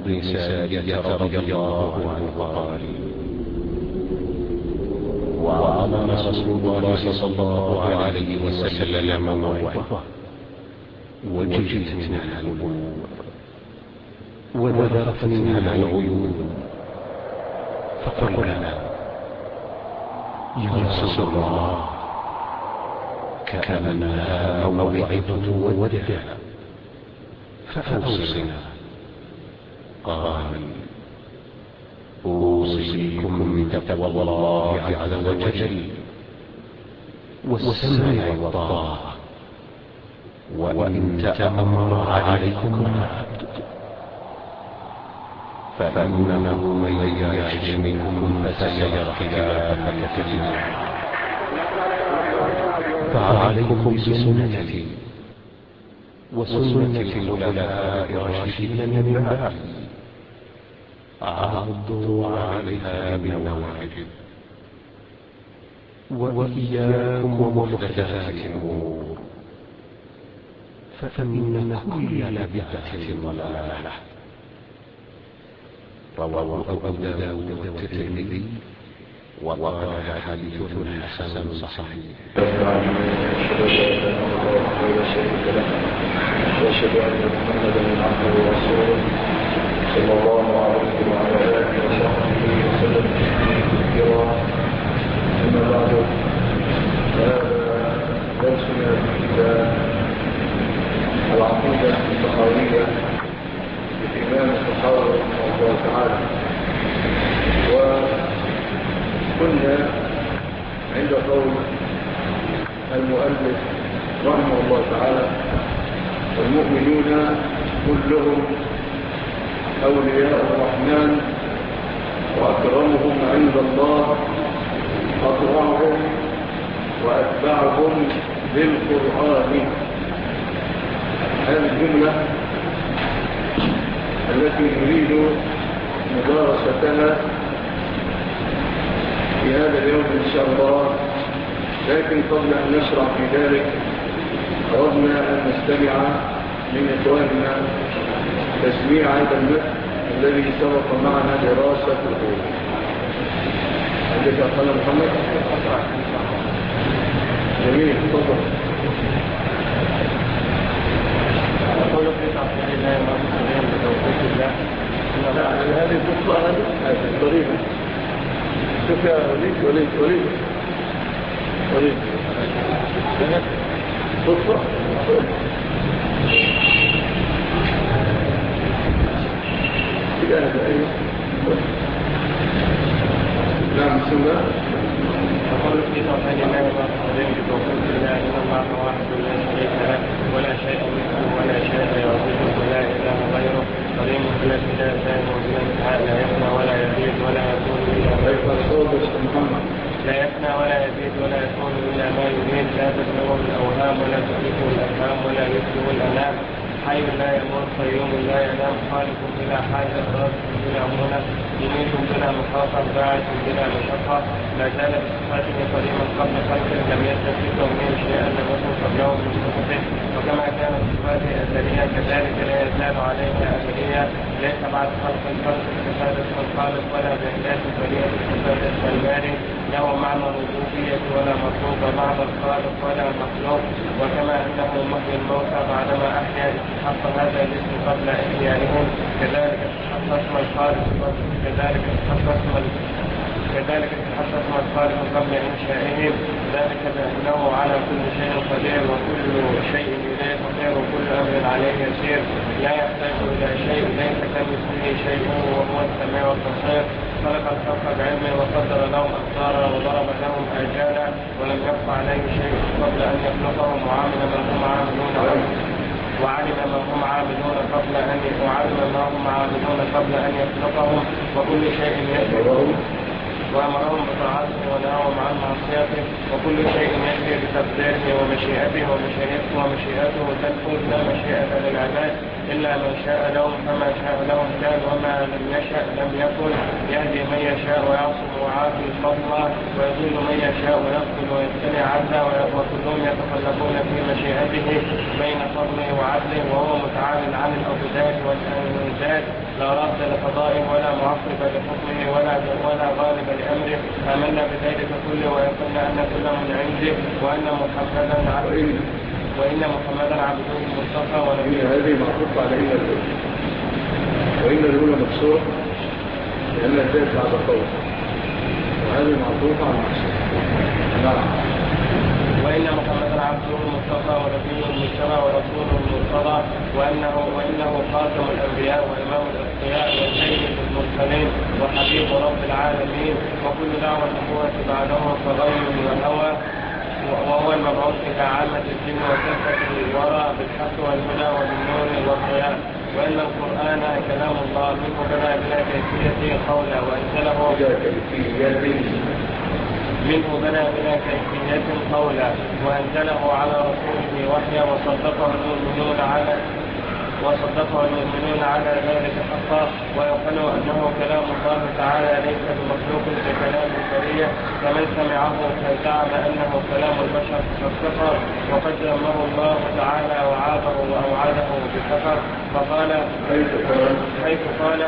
بن سارية رضي الله عنه قال: وعظم رسول الله صلى الله عليه وسلم موعظة وجلت منها القلوب وذرفت منها العيون، فقلنا: يا رسول الله، كأنها موعظة ودع، فأوصنا. قال: أوصيكم بتقوى الله عز وجل والسمع والطاعة، وإن تأمر عليكم عبد فإنه من يعش منكم فسيرى اختلافا كثيرا، فعليكم بسنتي وسنة الخلفاء الراشدين من بعدي، عضوا عليها بالنواجذ، وإياكم ومحدثات الأمور، فإن كل بدعة ضلالة. رواه أبو داود والترمذي وقال حديث حسن صحيح. وأشهد أن محمدا عبده ورسوله صلى الله عليه وعلى آله وصحبه وسلم كثيرا. أما بعد، فهذا درسنا في كتاب العقيدة الطحاوية للإمام الطحاوي رحمه الله تعالى. وكنا عند قول المؤلف رحمه الله تعالى: والمؤمنون كلهم أولياء الرحمن، وأكرمهم عند الله أطوعهم وأتبعهم للقرآن. هذه الجملة التي نريد مدارستها في هذا اليوم إن شاء الله، لكن قبل أن نشرع في ذلك أردنا أن نستمع من إخواننا تسميع هذا المتن الذي سبق معنا دراسته. عندك أخونا محمد؟ جميل، تفضل. أقول في تعطيل الله ومسلمين بتوفيق الله. هذه تطلع هذه الطريقة. شوف يا وليد تطلع. نعم، بسم الله. أقول في تعطيل الله ومسلمين بتوفيق الله. إن الله واحد لا شريك له ولا شيء مثله ولا شيء يعظمه ولا إله غيره، قديم بلا ابتداء دائم وبلا انتهاء، لا يفنى ولا يزيد ولا يكون إلا ما لا يفنى ولا يزيد ولا يكون إلا ما يريد، لا تبلغه الأوهام ولا تدركه الأفهام ولا يشبه الأنام، حي لا يموت قيوم لا ينام، خالق بلا حاجة رازق بلا منى، يميت بلا مخاطر باعث بلا مشقة، لا زال بصفاته قديما قبل خلقه، لم يزل في كونه شيئا لم يكن قبله من صفته، وكما كانت صفاته أزلية كذلك لا يزال عليها أزلية، ليس بعد خلق الخلق استفادة الخالق ولا بإحداث فريق استفادة الباري، له معنى الربوبية ولا مطلوب معنى الخالق ولا مخلوق، وكما أنه محيي الموتى بعدما أحيا استحق هذا الاسم قبل إحيائهم، كذلك استحق اسم الخالق قبل إنشائهم، ذلك بأنه على كل شيء قدير وكل شيء إليه قدير وكل أمر عليه يسير، لا يحتاج إلى شيء، ليس كمثله شيء وهو السميع البصير، خلق الخلق بعلمه وقدر لهم أقدارا وضرب لهم آجالا، ولم يخف عليه شيء قبل أن يخلقهم، وعلم ما هم عاملون قبل أن يخلقهم، وكل شيء يجري وأمرهم بطاعته ونهاهم عن معصيته، وكل شيء يجري بتقديره ومشيئته تنفذ، لا مشيئة للعباد إلا من شاء لهم، فما شاء لهم كان وما لم يشاء لم يكن، يهدي من يشاء ويعصم ويعافي فضلا، ويضل من يشاء ويقتل ويبتلي عدلا، وكلهم يتقلبون في مشيئته بين فضله وعدله، وهو متعال عن الأضداد والأنداد، لا رد لقضائه ولا معقب لحكمه ولا غالب لأمره. آمنا بذلك كله ويقولنا أن كل من عنده وإن محمدا عبده المصطفى ونبيه. هذه معطوف على إن الأولى، وإن الأولى مكسورة لأنها جاءت بعد قول، وهذه معطوفة على المكسور. نعم. وإن محمدا عبده المصطفى ونبيه المجتمع ورسوله المرتضى وإنه خاتم الأنبياء وإمام الأتقياء وسيد المرسلين وحبيب رب العالمين، وكل دعوة النبوة بعده فغير وهوى، وهو المبعوث إلى عامة الجن وكافة الورى بالحق والهدى وبالنور والضياء. وإن القرآن كلام الله منه بدا بلا كيفية قولا وأنزله على رسوله وحيا وصدقه المؤمنون على ذلك حقا، ويقنوا أنه كلام الله تعالى ليس بمخلوق ككلام البرية، فمن سمعه فزعم أنه كلام البشر فكفر، وقد ذمه الله تعالى وعابه وأوعده بكفر، فقال حيث قال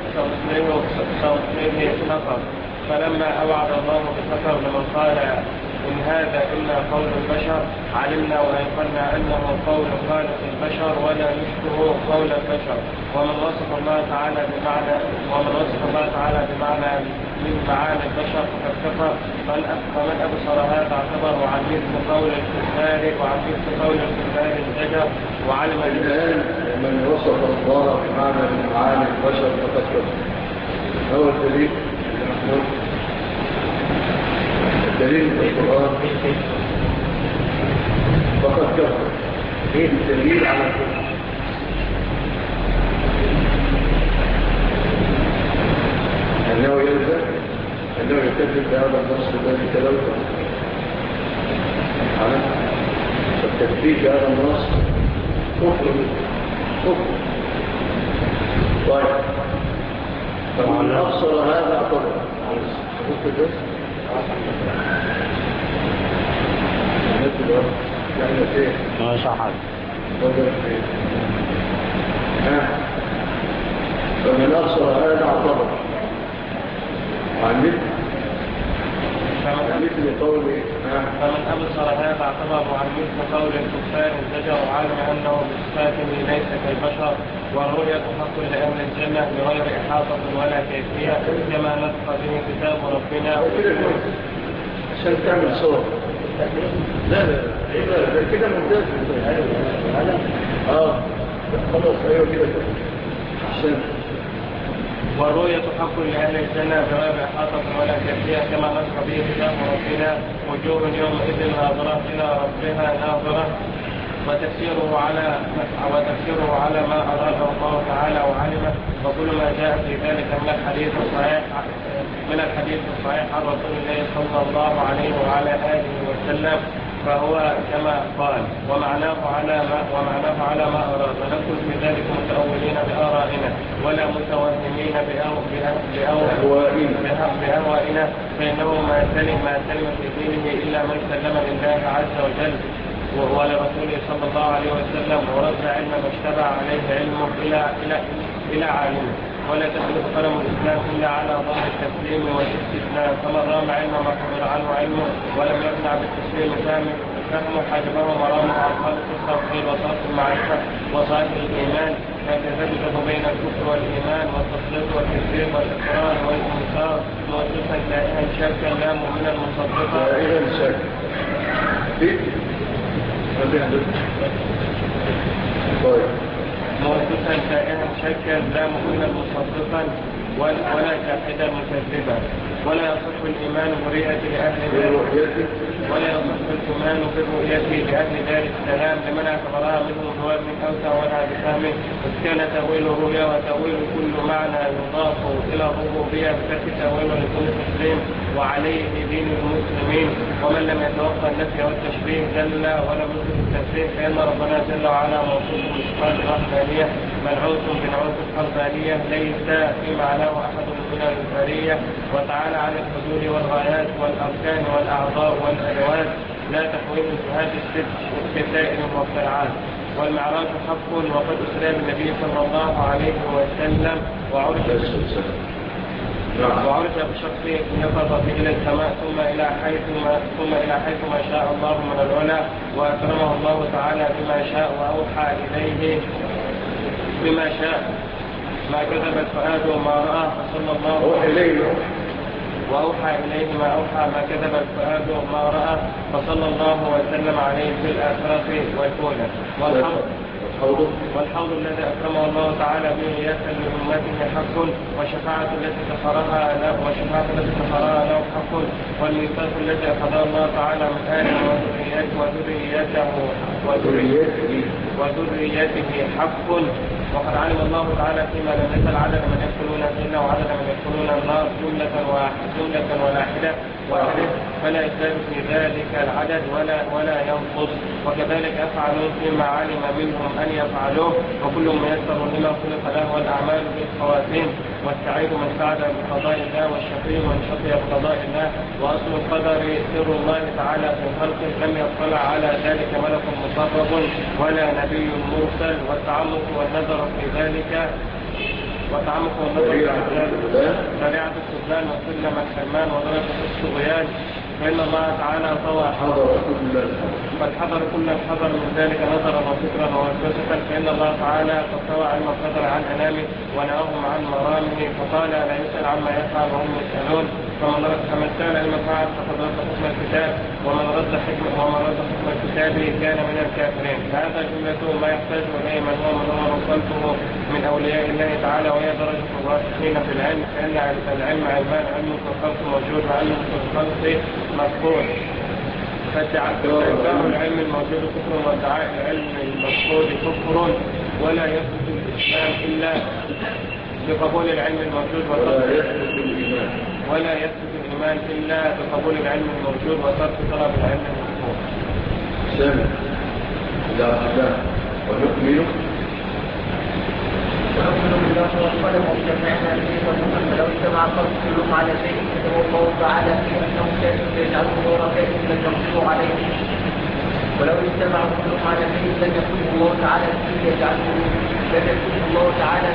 سأصليه سقر. فلما أوعد الله بكفر لمن قال إن هذا إلا قول البشر علمنا وأيقنا أنه قول خالق البشر ولا يشبه قول البشر. ومن وصف الله تعالى بمعنى من معاني البشر فقد كفر. فمن أبصر هذا اعتبر عن مثل قول الكفار الزجر وعلم الآن من وصف الله بمعنى من معاني البشر فقد كفر. هو الدليل في القرآن فقد كفر. ايه الدليل على الكفر؟ أنه يلزم أنه يكذب بهذا النص الذي تلوته، فالتكذيب بهذا النص كفر. طيب، فمن أبصر هذا اعتبر ما صحت فمن أبصر هذا اعتبر عن مثل قول الكفار الزجر وعلم أنه بصفاته ليس كالبشر. والرؤية حق لأهل الجنة بغير إحاطة ولا كيفية كما نطق به كتاب ربنا. عشان تعمل صور لا كده ممتاز. خلاص ايوه كده عشان والرؤية حق لأهل الجنة بغير إحاطة ولا كيفية كما نطق به كتاب ربنا. وجوه يومئذ ناظرة إلى ربها ناظرة. وتفسيره على ما أراده الله تعالى وعلمه. وكل ما جاء في ذلك من الحديث الصحيح عن رسول الله صلى الله عليه وعلى آله وسلم فهو كما قال ومعناه على ما أراد. نقول في ذلك متأولين بآرائنا ولا متوهمين بأهوائنا، فإنه ما سلم في دينه إلا من سلم لله عز وجل ولرسوله صلى الله عليه وسلم ورد علم ما اشتبع عليه علمه إلى عالمه. ولا تخلف قلم الإسلام إلا على ظهر التسليم والاستسلام. فمن رام علم ما حضر عنه علمه ولم يقنع بالتسليم فهمه حجبه مرامه عن خالق التوحيد وصرف المعرفة وصالح الإيمان. فكذلك بين الكفر والإيمان والتصديق والتكذيب والإقرار والإنكار موجودا دائما شاكا لا مؤمنا مصدقا. موجودا دائما شاكا لا مؤمنا مصدقا ولا كافدا مكذبا. ولا يصح الإيمان بالرؤية لأهل دار السلام لمن اعتبرها منه بوهم أو تأولها بفهمه. إذ كان تأويل الرؤيا وتأويل كل معنى يضاف إلى الربوبية ففي تأويل لكل تسليم وعليه دين المسلمين. ومن لم يتوقع النفي والتشبيه جل ولم يثبت التنزيه فإن ربنا جل وعلا موصوف بصفات الرحمانية منعوت بنعوت الحربانية ليس في معناه أحد من البرية. وتعالى عن الحدود والغايات والأركان والأعضاء والأدوات لا تحويه جهات الست والسائر والطاعات. والمعراج حق، وقد أسرى بالنبي صلى الله عليه وسلم وعرج بشخص يقظ إلى السماء ثم إلى حيث ما شاء الله من العلا، وأكرمه الله تعالى بما شاء وأوحى إليه بما شاء، ما كذب الفؤاد ما رآه صلى الله عليه وسلم وأوحى إليه ما أوحى، ما كذب الفؤاد ما رأى، فصلى الله وسلم عليه في الآخرة والأولى. والحوض الذي أكرمه الله تعالى به يأكل لأمته حق، والشفاعة التي سخرها له حق، والميثاق الذي أخذه الله تعالى من آدم وذريته حق. وقد علم الله تعالى فيما لم يزل عدد من يدخلون الجنة وعدد من يدخلون النار جملة واحدة، فلا يزداد في ذلك العدد ولا ينقص. وكذلك أفعلون فيما علم منهم أن يفعلوه، وكل ميسر لما خلق له، والأعمال بالخواتيم. والسعيد من سعد بقضاء الله، والشقي من شقي بقضاء الله. وأصل القدر سر الله تعالى في خلقه، لم يطلع على ذلك ملك مقرب ولا نبي مرسل. والتعمق والنظر في ذلك شريعة السبلان وسلم الحرمان ودرجة الصغيان، فإن الله تعالى طوى حضر كل الحذر من ذلك نظرا وفكرا ووسوسة، فإن الله تعالى قد طوى علم القدر عن أنامه ونهاهم عن مرامه، فقال لا يسأل عما يفعل وهم يسألون. فمن سأل علم فعل فقد رد حكم الكتاب، ومن رد حكم الكتاب كان من الكافرين. فهذا جملة ما يحتاج إليه من هو خلقه من أولياء الله تعالى، وهي درجة الراسخين في العلم، فإن العلم علمان، علم في الخلق موجود وعلم في الخلق مفقود. فادعاء العلم الموجود كفر، وادعاء العلم المفقود كفر، ولا يثبت الإسلام إلا بقبول العلم الموجود، ولا يثبت الإيمان إلا بقبول العلم الموجود وترك طلب العلم المفقود. سامع ونؤمن بالله والقلم وجمعنا به والمحمد. لو اجتمع الخلق كلهم على شيء كتب الله تعالى في انهم كانوا يجعلون نور كيف لم يقدروا عليه، ولو اجتمع كلهم على شيء لم يكن الله تعالى فيه يجعله، لم يكن الله تعالى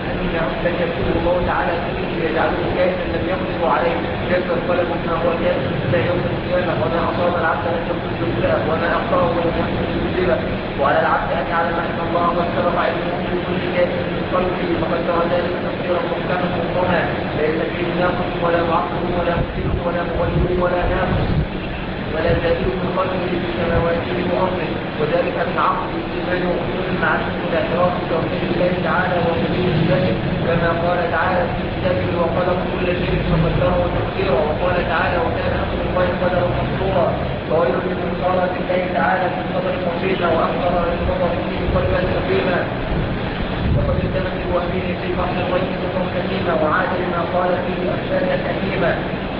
فيه يجعله كيفا لم يقدروا عليه. كيف القلم ما هو كائن الى يوم القيامه، وما اصاب العبد لم يكن ذنبا، وما اخطاه لم يكن ذنبا. وعلى العبد ان يعلم ان الله قد سبق علمه في كل كائن من خلقه، وقد ترى ذلك تفسيرا محكما مفهما، ليس فيه ناقص ولا معقل ولا مفسد ولا مغير ولا ناقص ولا زائد من خلقه في سماواته وارضه. وذلك من عقل الايمان وحصول المعرفه والاعتراف بتوحيد الله تعالى وحدود ذاته، كما قال تعالى في كتابه وخلق كل شيء فقدره تقديرا، وقال تعالى وكان امر الله قدرا مسطورا. وغير من صارت الله تعالى في القدر بسيطا، واخبر النظر فيه قلبا سقيما، وقد اندمج الوحيد في بحر الغيب نظرا حكيما، وعاد لما قال فيه افسادا حكيما.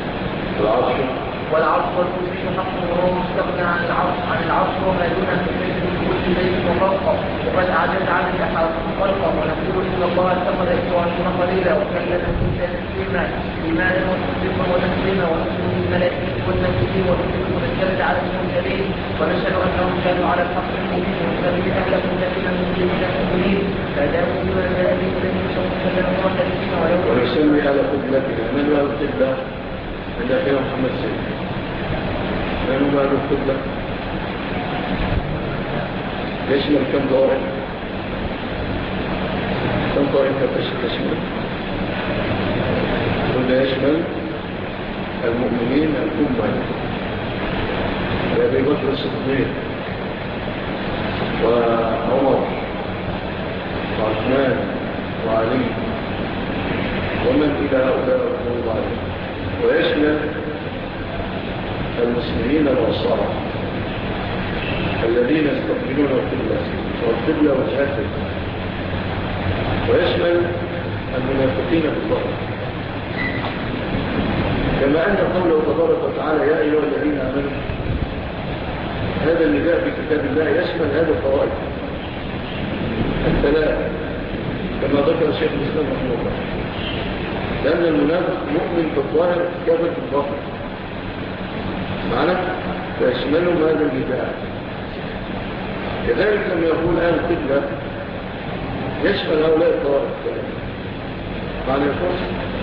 والعرش والكرسي حق، وهو مستغنى عن العرش وما دونه من كل شيء وفوقه، وقد اعجز عن الاحاطه خلقه. ونقول ان الله اتخذ ابراهيم خليلا وكلم موسى تكليما، ايمانا وتصديقا وتسليما. ونؤمن بالملائكه والنبيين والكتب المنزله على المرسلين، ونشهد انهم كانوا على الحق المبين، ونبي اهل كلنا المسلمين المؤمنين، فاداموا بما جاء به النبي صلى الله عليه وسلم وتسليما. ونسمي على قبلتنا من هو القبله عند اخينا محمد سيد، من هو القبله؟ يشمل كم طائفة؟ كم طائفة تشمل؟ قلنا يشمل المؤمنين الأمة، أبي بكر الصديق وعمر وعثمان وعلي ومن إلى هؤلاء رضي الله عنهم. ويشمل المسلمين الوصارى الذين يستقبلون والقبلة وجهته، ويشمل المنافقين بالله، كما أن قوله تبارك وتعالى يا أيها الذين آمنوا، هذا النداء في كتاب الله يشمل هذه الطوائف الثلاث، كما ذكر الشيخ الإسلام رحمه الله، لأن المنافق مؤمن بالظاهر كافر بالباطن معنا، فيشملهم هذا النداء. كذلك لما يقول أهل القبلة يشمل هؤلاء الطوائف معنى يقول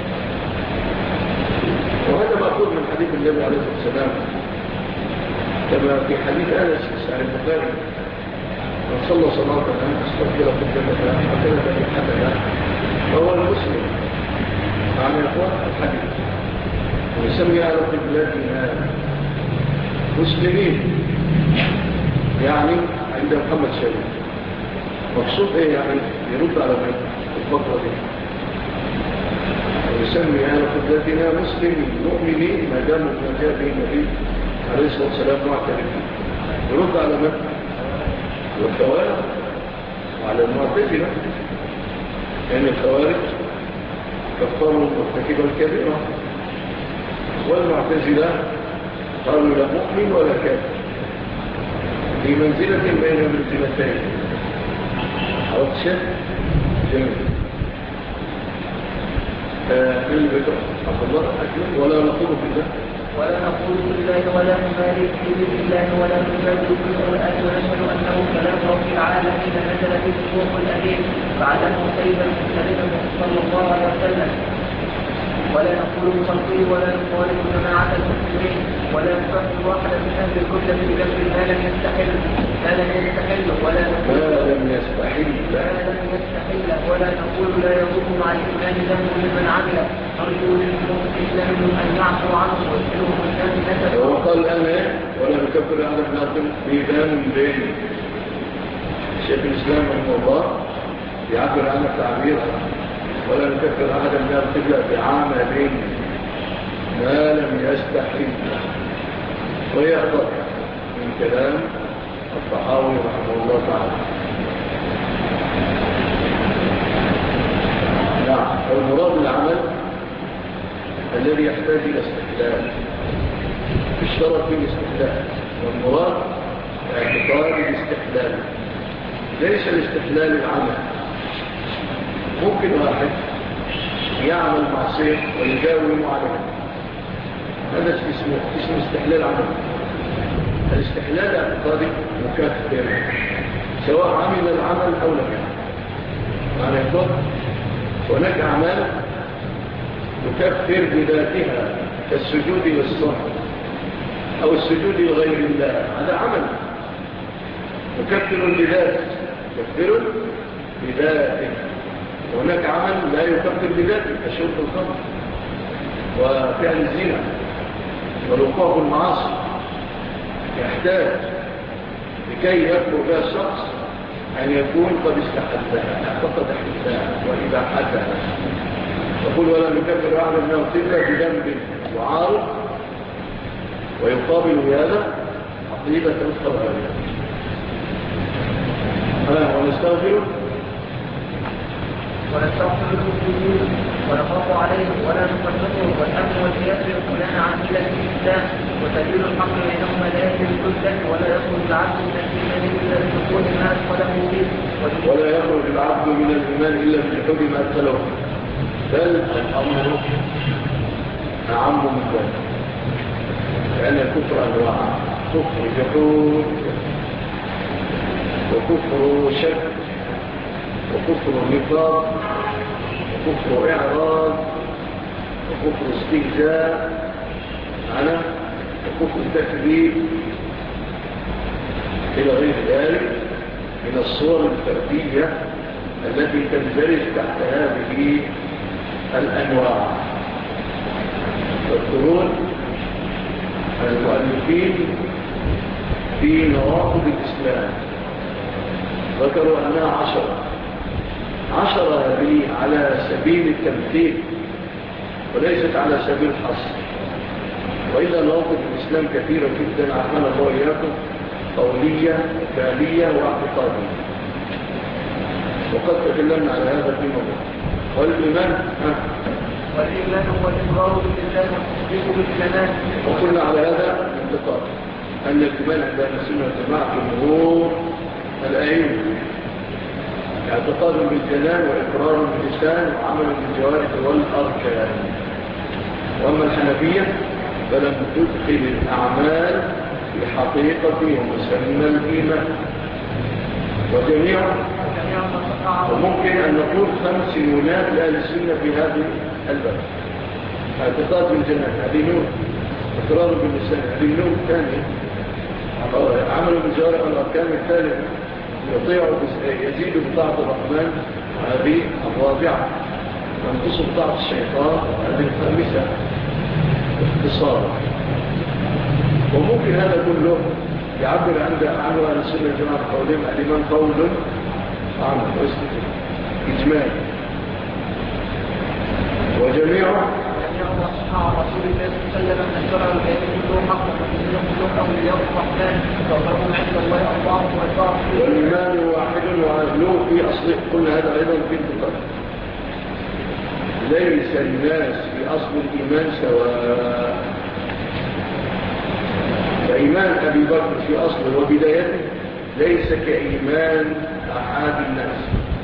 وهذا مأخوذ من حديث النبي عليه الصلاة والسلام كما في حديث أنس عن البخاري من صلى صلاة استغفر قبلة حكمة بحدث فهو المسلم معنى يقول الحديث ويسمي على قبلتنا مسلمين يعني عند محمد شريف مقصود ايه يعني يرد على الفترة دي ويسمي على قبلتنا مسلمين مؤمنين ما دام ما جاء به النبي عليه الصلاة والسلام معترفين يرد على من؟ على الخوارج وعلى المعتزلة لأن الخوارج كفروا مرتكبا الكبيرة والمعتزلة قالوا لا مؤمن ولا كافر في منزلة بين منزلتين عرفت شيء؟ جميل من البكر عبد الله أكمل ولا نقول بالله ولا نقول بالله ولا نبالي بالله ولا نبالي بالقرآن ونشهد أنه كلام رب العالمين نزل به الروح الأمين فعلمه سيدا سيدنا صلى الله عليه وسلم ولا نقول بخلقه ولا نخالف جماعة المسلمين ولا نكفر واحدا من أهل الكتب بذنب ما لم يستحل ولا نقول ولا نقول لا يضر مع الإيمان ذنب لمن عمل نرجو للإسلام أن يعفو عنه ويسأله من ذنب نسب وقال أنا ولا نكفر أحدا من أهل بذنب شيخ الإسلام رحمه الله يعبر عن التعبير ولا نكفر أحدا من القبلة بعمل ما لم يستحل ويأخذ من كلام الطحاوي رحمه الله تعالى. نعم المراد العمل الذي يحتاج إلى استحلال اشترط فيه الاستحلال والمراد اعتقاد الاستحلال ليس الاستحلال العمل. ممكن واحد يعمل معصية ويجاوم عليها هذا اسمه استحلال عمل. الاستحلال اعتقادي مكفر سواء عمل العمل أو لم يعمل. معنى يقول هناك أعمال تكفر بذاتها كالسجود والصلاة أو السجود لغير الله هذا عمل مكفر بذاته مكفر بذاته. وهناك عمل لا يكفر بذاته كشرب الخمر وفعل الزنا والوقوع بالمعاصي يحتاج لكي يكفر بها الشخص أن يكون قد استحلها اعتقد حلها وإباحتها. يقول ولا نكفر أحد من القبلة بذنب وعارض ويقابل بهذا عقيدة الخوارج. ونستغفر المسلمين ونخاف عليهم ولا نفرقهم والامن والقياس يقولان عن مله الاسلام وسبيل الحق بينهما لا يجري الحجه ولا يخرج العبد من الايمان الا بدخول ما ادخله فيه ولا يخرج العبد من الايمان الا بدخول ما ادخله فيه بل الامر اعم من ذلك لان الكفر انواع كفر جحود وكفر شك وكفر نفاق وكفر إعراض وكفر استهزاء وكفر تكذيب إلى غير ذلك من الصور الفردية التي تندرج تحت هذه الأنواع. يذكرون المؤلفين في نواقض الإسلام ذكروا أنها 10 هذه على سبيل التمثيل وليست على سبيل الحصر. وإلا نواقض الإسلام كثيرة جدا عمل الله إياكم قولية فعلية واعتقادية وقد تكلمنا على هذا في موضوع. والإيمان هو الإقرار بالله والتصديق بالجنان. وقلنا على هذا الانتقاد أن الإيمان عند أهل السنة والجماعة جمهور الأئمة اعتقاد بالجنان وإقرار باللسان وعمل بالجوارح والأركان. وأما الحنفية فلم تدخل الأعمال في حقيقة ومسمى الإيمان وممكن أن نقول 5 نونات لأهل السنة في هذه الباب. اعتقاد بالجنة هذه نون، اقرار باللسان هذه نون ثانية، عمل بالجوارح والأركان الثالثة، يزيد بطاعة الرحمن هذه الرابعة، وانتصر بطاعة الشيطان هذه الخامسة اختصارا. وممكن هذا كله يعبر عنه أهل السنة الجماعة قولهم الإيمان قول عام إجمال وجميعه أصحاب رسول الله صلى الله عليه وسلم أن الشرع الكريم كله حق وكله كله أولياء الرحمن وقرهم عند الله الله وأكبر. والإيمان واحد وأهله في أصله. كل هذا أيضا في انتقال. ليس الناس في أصل الإيمان سواء. فإيمان أبي بكر في أصله وبدايته ليس كإيمان أحد الناس،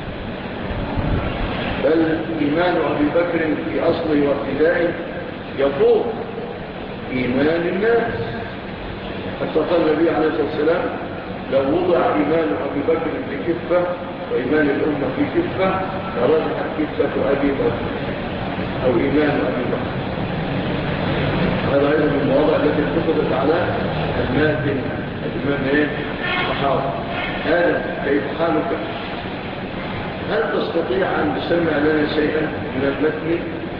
بل إيمان أبي بكر في أصله وابتدائه يفوق إيمان الناس. حتى قال النبي عليه الصلاة والسلام لو وضع إيمان أبي بكر في كفة وإيمان الأمة في كفة لرجحت كفة أبي بكر أو إيمان أبي بكر. هذا أيضا من المواضع التي اتفقت على الماتن الإمام الصحابة. هذا كيف حالك؟ هل تستطيع أن تسمع لنا شيئا من المتن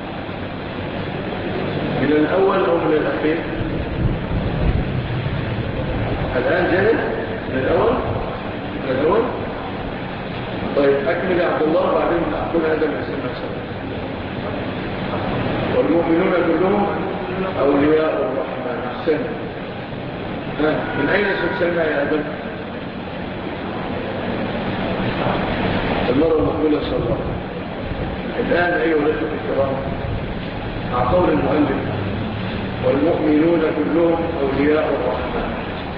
من الأول أو من الأخير؟ الآن جاهز من الأول؟ من الأول؟ طيب أكمل يا عبد الله وبعدين أقول هذا ما يسمع سنة. والمؤمنون كلهم أولياء الرحمن. أحسن. من أين ستسمع يا أبن؟ المرة المقبولة صلى الله عليه وسلم. الآن أيها الأخوة الكرام مع قول المؤلف والمؤمنون كلهم أولياء الرحمن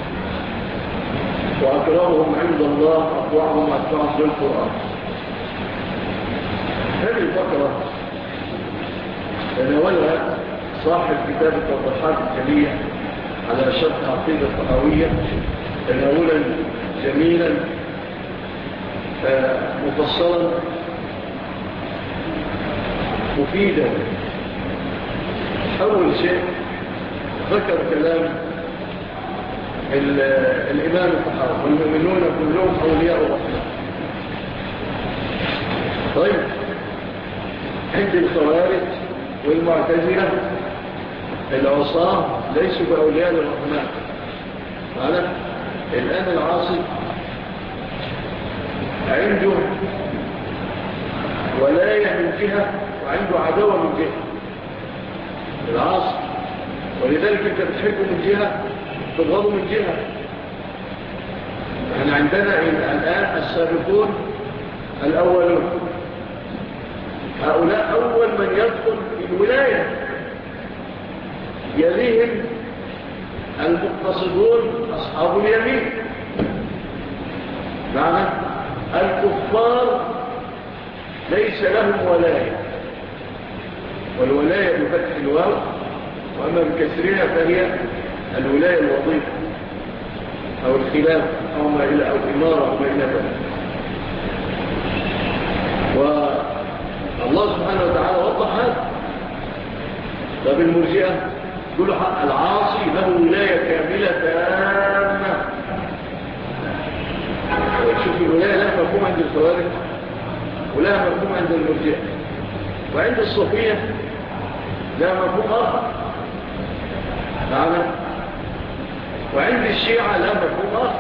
وأكرمهم عند الله أطوعهم وأتبعهم بالقرآن. هذه الفقرة تناولها صاحب كتاب التوضيحات الجلية على شرح عقيدة الطحاوية تناولا جميلا مفصلا مفيدا. أول شيء ذكر كلام الإمام الطحاوي والمؤمنون كلهم أولياء الرحمن. طيب عند الخوارج والمعتزلة العصاة ليسوا بأولياء الرحمن. معنا الآن العاصي عنده ولاية من جهة وعنده عداوة من جهة العاصي، ولذلك انت بتحبه من جهة تبغضه من جهة. يعني عندنا الآن السابقون الأولون هؤلاء أول من يدخل في الولاية، يليهم المقتصدون أصحاب اليمين. معنى الكفار ليس لهم ولاية، والولاية بفتح الواو، وأما بكسرها فهي الولاية الوظيفة أو الخلاف أو ما إلى أو إمارة أو ما إلى ذلك. والله سبحانه وتعالى وضح هذا. طب المرجئة يقولوا العاصي له ولاية كاملة تامة. شوف الولاية لها مفهوم عند الخوارج ولها مفهوم عند المرجئة، وعند الصوفية لها مفهوم آخر معنا، وعند الشيعة لها مفهوم آخر.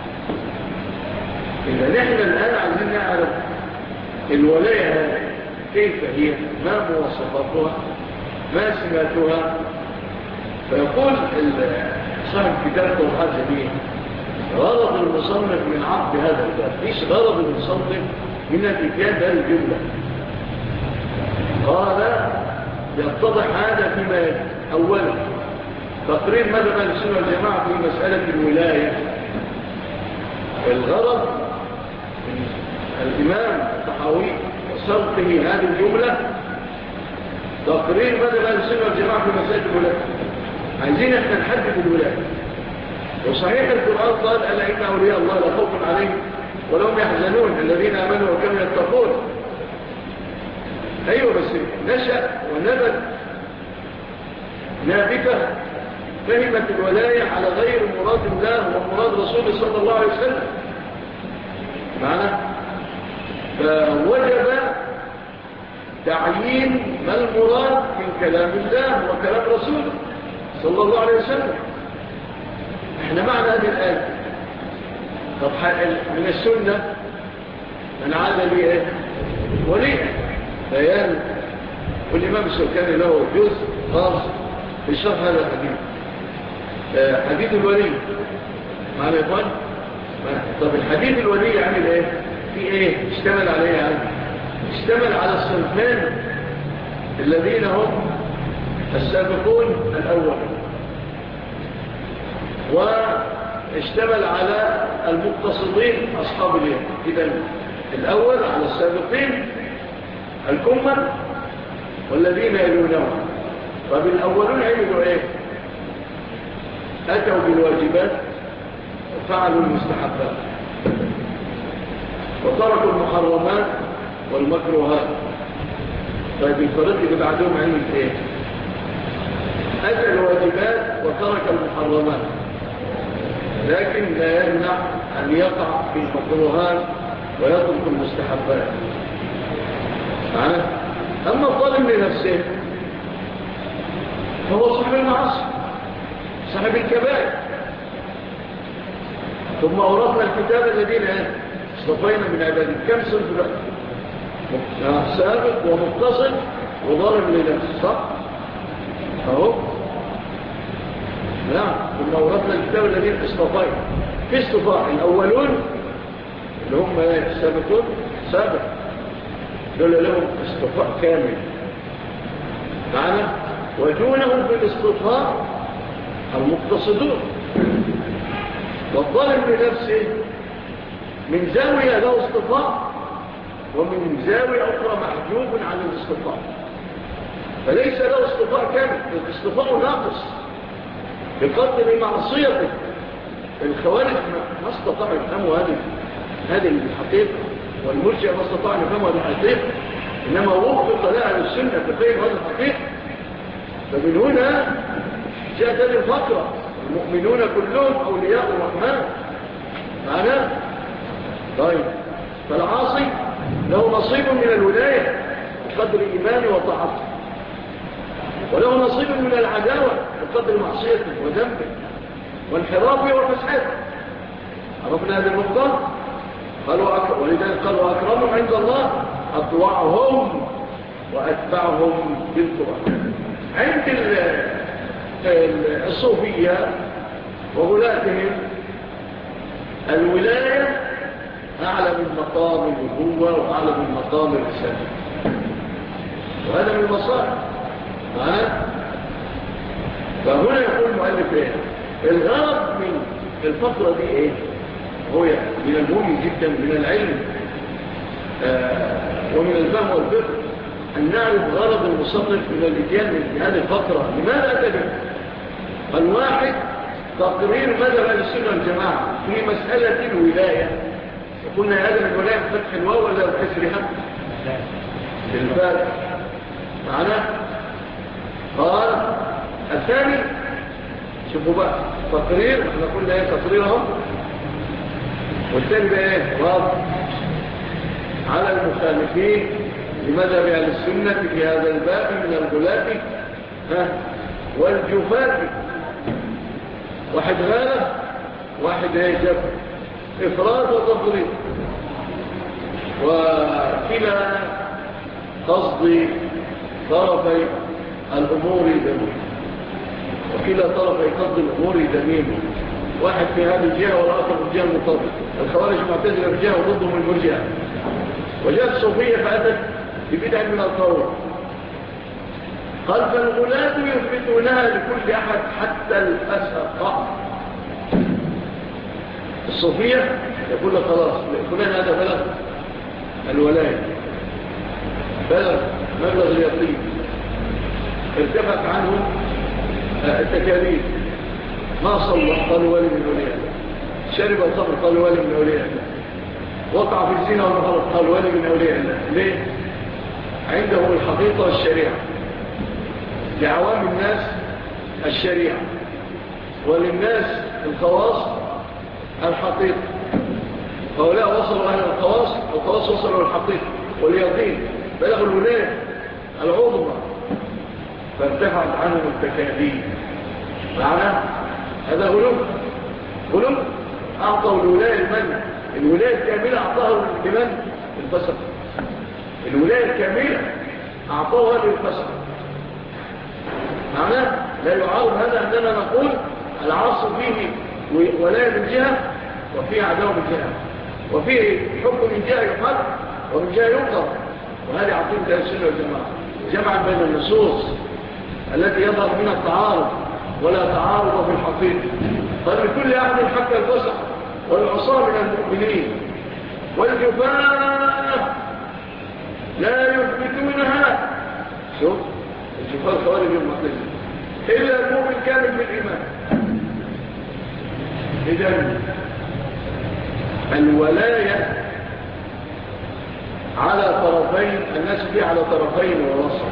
إذا نحن الآن عايزين نعرف الولاية كيف هي، ما مواصفاتها، ما سماتها. فيقول صاحب كتاب توضيحات جميل غرض المصنف من عقد هذا الباب، ايش غرض المصنف من الاتيان بهذه الجملة؟ قال يتضح هذا فيما يلي. اولا تقرير مذهب اهل السنة والجماعة في مسألة الولاية. الغرض من الإمام الطحاوي وسرقه هذه الجملة تقرير مذهب اهل السنة والجماعة في مسألة الولاية. عايزين احنا نحدد الولاية. وصحيح القرآن قال ألا إن أولياء الله لا خوف عليهم ولهم يحزنون الذين آمنوا وكانوا يتقون. أيوة بس نشأ ونبت نابتة فهمت الولاية على غير مراد الله ومراد رسوله صلى الله عليه وسلم معنا. فوجب تعيين ما المراد من كلام الله وكلام رسوله صلى الله عليه وسلم. احنا معنى هذه الآية. طب من السنة من عاد لي ايه ولي بيان، والإمام الشوكاني له جزء خاص في شرح هذا الحديث، حديث الولي معنا يا إخوان. طب الحديث الولي عمل ايه في ايه اشتمل عليه يعني اشتمل على الصنفين الذين هم السابقون الأول، واشتمل على المقتصدين أصحاب اليوم. إذن الأول على السابقين الكمل والذين يلونهم. طب الأولون عملوا ايه؟ أتوا بالواجبات وفعلوا المستحبات وتركوا المحرمات والمكروهات. طيب الفريق اللي بعدهم عمل ايه؟ أتى الواجبات وترك المحرمات، لكن لا يمنع أن يقع في المكروهات ويترك المستحبات. أما الظالم لنفسه فهو صاحب المعاصي صاحب الكبائر. ثم أورثنا الكتاب الذين اصطفينا من عبادنا. كم صنف بقى؟ سابق ومقتصد وظالم لنفسه، صح؟ أهو نعم. ثم أورثنا الكتاب الذين اصطفينا. في اصطفاء الأولون اللي هم السابقون سابق دول لهم اصطفاء كامل معنا، ودونهم في الاصطفاء المقتصدون. والظالم لنفسه من زاوية له اصطفاء ومن زاوية أخرى محجوب عن الاصطفاء، فليس له اصطفاء كامل، الاصطفاء ناقص بقدر معصيته. الخوارج ما استطاعوا يفهموا هذه الحقيقة، والمرجع ما استطاعوا يفهموا هذه الحقيقة، إنما وفق لها السنة تفهم هذه الحقيقة. فمن هنا جاءت هذه الفقرة: المؤمنون كلهم أولياء الرحمن معنا. طيب فالعاصي له نصيب من الولاية بقدر إيمانه وطاعته، وله نصيب من العداوة بقدر معصيته وذنبه وانحرافه وفساده. عرفنا هذه النقطة؟ ولذلك قالوا أكرمهم عند الله أطوعهم وأتبعهم بالقرآن. عند الصوفية وغلاتهم الولاية أعلى من مقام النبوة وأعلى من مقام الرسالة، وهذا من المصائب معنا. فهنا يقول المؤلف ايه؟ الغرض من الفقرة دي ايه؟ هو من المهم جدا من العلم ومن الفهم والفقه أن نعرف غرض المصنف من الاتيان من هذه الفقرة. لماذا أتى به؟ الواحد تقرير مذهب أهل السنة والجماعة في مسألة الولاية. قلنا هذا من الولاية بفتح الواو ولا بكسرها؟ بالفاتح معنا. قال الثاني شوفوا بقى تقرير، احنا قلنا ايه تقريرهم، والثاني بقى ايه رد على المخالفين لمذهب اهل السنة في هذا الباب من الغلاة والجفاة. واحد غالب واحد جف، افراط وتفريط، وكلا قصد طرفي الأمور دميم، وكلا طرفي قصد الأمور دميم. واحد في هذه الجهة والآخر في الجهة المطابقة. الخوارج معتزلة في جهة وضدهم المرجئة، وجاءت الصوفية فأتت ببدع من القول. قال فالغلاة يثبتونها لكل أحد حتى الفسق. الصوفية يقول لك خلاص فلان هذا بلغ الولاية، بلغ مبلغ اليقين، ارتفعت عنه التكاليف، ما صلى قالوا ولي من أولياء، شرب الخمر قالوا ولي من أولياء، وقع في الزنا والمخالط قال ولي من أولياء الله. ليه؟ عنده الحقيقة والشريعة. لعوام الناس الشريعة، وللناس الخواص الحقيقة. هؤلاء وصلوا أهل الخواص وصلوا الحقيقة واليقين، بلغوا الولاية العظمى، فارتفعت عنهم التكاليف. معنى هذا غلو أعطوا الولاية المنع. الولاية الكاملة أعطاها لمن؟ الفسق. الولاية الكاملة أعطوها للفسق. معنى لا يعارض هذا أننا نقول العاصر فيه ولاية من جهة وفيه عداوة من جهة، وفيه حكم من جهة يحد ومن جهة يقضى. وهذه عقيدة أهل السنة والجماعة، جمعا بين النصوص التي يظهر منها التعارض ولا تعارض في الحقيقة. فلكل أحد حتى الفسق والعصاة من المؤمنين والجفاء لا يثبتونها. شوف الجفاء الخوارج المعتزلة إلا المؤمن كامل بالإيمان. إذن الولاية على طرفين، الناس فيه على طرفين ووسط.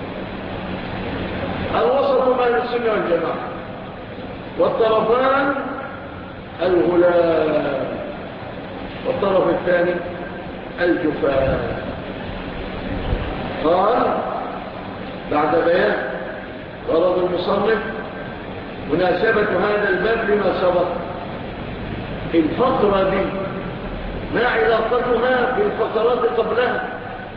الوسط هم أهل السنة والجماعة، والطرفان الغلاة، والطرف الثاني الجفاء. قال بعد بيان غرض المصنف مناسبة هذا الباب لما سبق. الفقرة دي ما علاقتها بالفقرات قبلها؟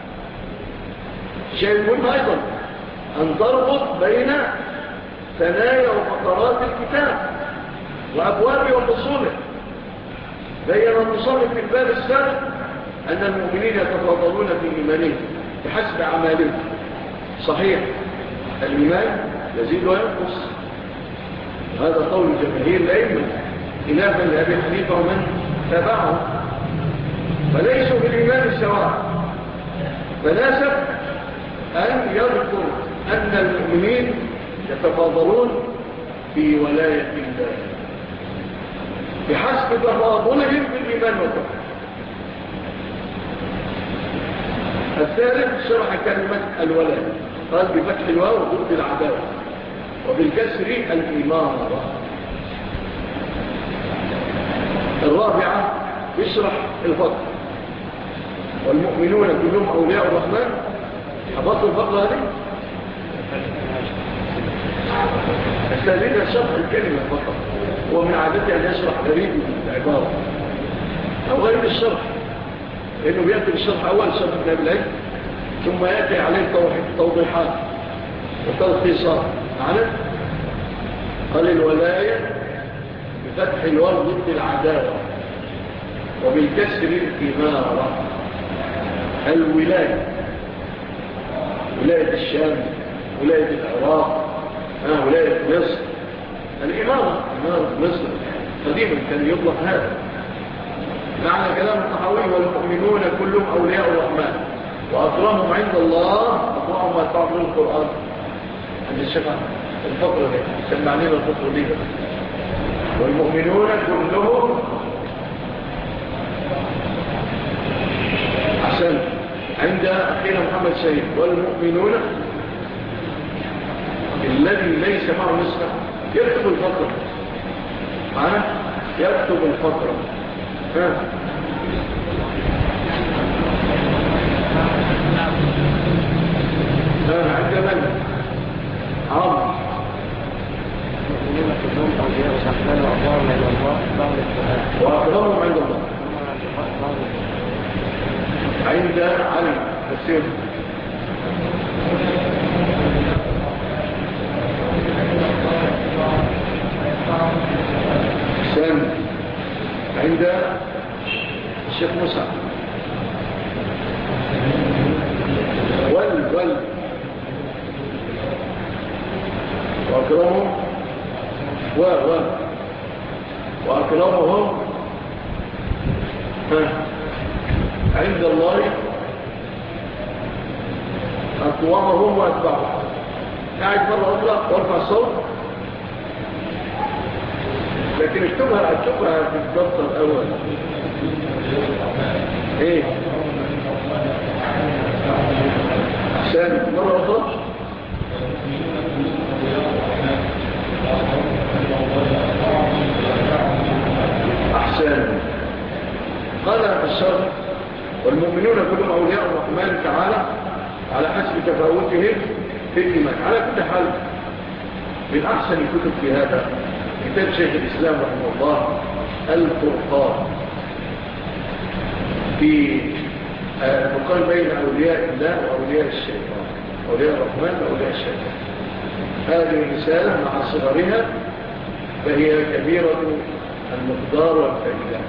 شيء مهم أيضا أن تربط بين ثنايا وفقرات الكتاب وأبوابه وفصوله. بين المصنف في الباب السابق أن المؤمنين يتفاضلون في إيمانهم بحسب أعمالهم. صحيح الإيمان يزيد وينقص، هذا قول جماهير الأئمة خلافا لأبي حنيفة ومن تابعه، فليسوا بالإيمان سواء. فناسب أن يذكر أن المؤمنين يتفاضلون في ولاية الله بحسب تفاضلهم في الإيمان والتقوى. الثالث شرح كلمة الولاية، قال بفتح الواو ضد العداوة وبالكسر الإمارة. الرابعة يشرح الفضل والمؤمنون كلهم أولياء الرحمن. حفظت الفضل هذه؟ الثالثة شرح الكلمة فقط، ومن عادته أن يشرح غريب العبارة أو غريب الشرح، لأنه بيأتي بالشرح أول شرح كتاب العلم، ثم يأتي عليه توضيحات وتلخيصات. معنى قال الولاية بفتح الواو ضد العداوة وبالكسر الإمارة. الولاية ولاية الشام، ولاية العراق، ولاية مصر. الإمارة إمارة مصر قديما كان يطلق هذا. معنى كلام الطحاوي والمؤمنون كلهم أولياء الرحمن وأكرمهم عند الله أطلعهم ما تعمل القرآن. عند الشفاء الفقر دي سمعنين الفقر دي. والمؤمنون كلهم أحسن عند أخينا محمد سيد والمؤمنون الذي ليس معه نسبة يكتب الفقر. يكتب الفقر. عند من؟ عمر. وأكرمهم عند الله عند علي السيد. سن عند الشيخ موسى. وأكرمهم وأكرمهم عند الله أقوامهم وأتبعهم. قاعد مرة أخرى وارفع الصوت، لكن اكتبها في الضبط الأول. ايه أحسان مرة أخرى. أحسان قال الشرط والمؤمنون كلهم أولياء الرحمن تعالى على حسب تفاوتهم في الإيمان. على كل حال من أحسن الكتب في هذا كتاب شيخ الإسلام رحمه الله الفرقان في الفرقان بين أولياء الله وأولياء الشيطان، أولياء الرحمن وأولياء الشيطان. هذه الرسالة مع صغرها فهي كبيرة المقدار والفائدة.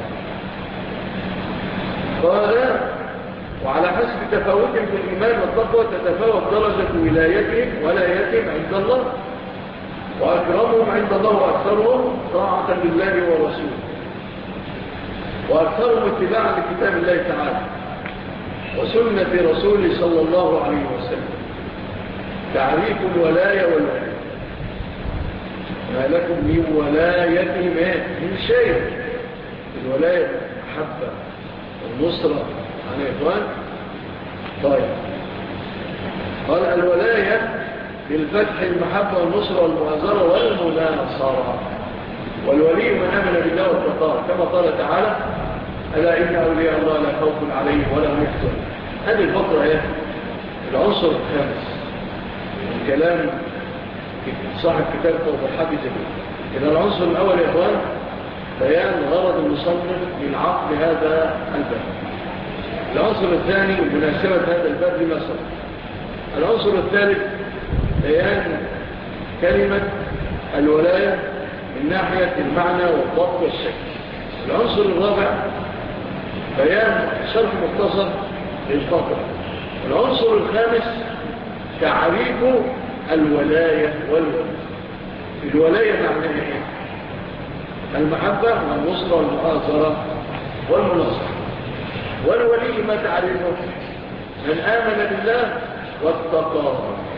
قال وعلى حسب تفاوتهم في الإيمان والتقوى تتفاوت درجة ولايتهم ولايتهم عند الله، وأكرمهم عند الله وأكثرهم طاعة لله ورسوله، وأكثرهم اتباعا لكتاب الله تعالى وسنة رسوله صلى الله عليه وسلم. تعريف الولاية والولاية ما لكم من ولايتهم من شيء. الولاية محبة والنصرة عن إخوان. طيب قال الولاية بالفتح المحبة والنصرة والمؤازرة والمناصرة. والولي من آمن بالله والتقى كما قال تعالى ألا إن أولياء الله لا خوف عليهم ولا هم يحزنون. هذه الفقرة هي العنصر الخامس من كلام صاحب كتاب توضيحات جميل. إذا العنصر الأول يا إخوان بيان غرض المصنف من عقد هذا الباب. العنصر الثاني مناسبة هذا الباب لما سبق. العنصر الثالث بيان كلمة الولاية من ناحية المعنى والضبط والشكل. العنصر الرابع بيان شرح مختصر للفقرة. العنصر الخامس تعريف الولاية والولاية. الولاية معناها ايه؟ المحبة والنصرة والمؤازرة والمناصرة. والولي ما تعريفه؟ من آمن بالله واتقى.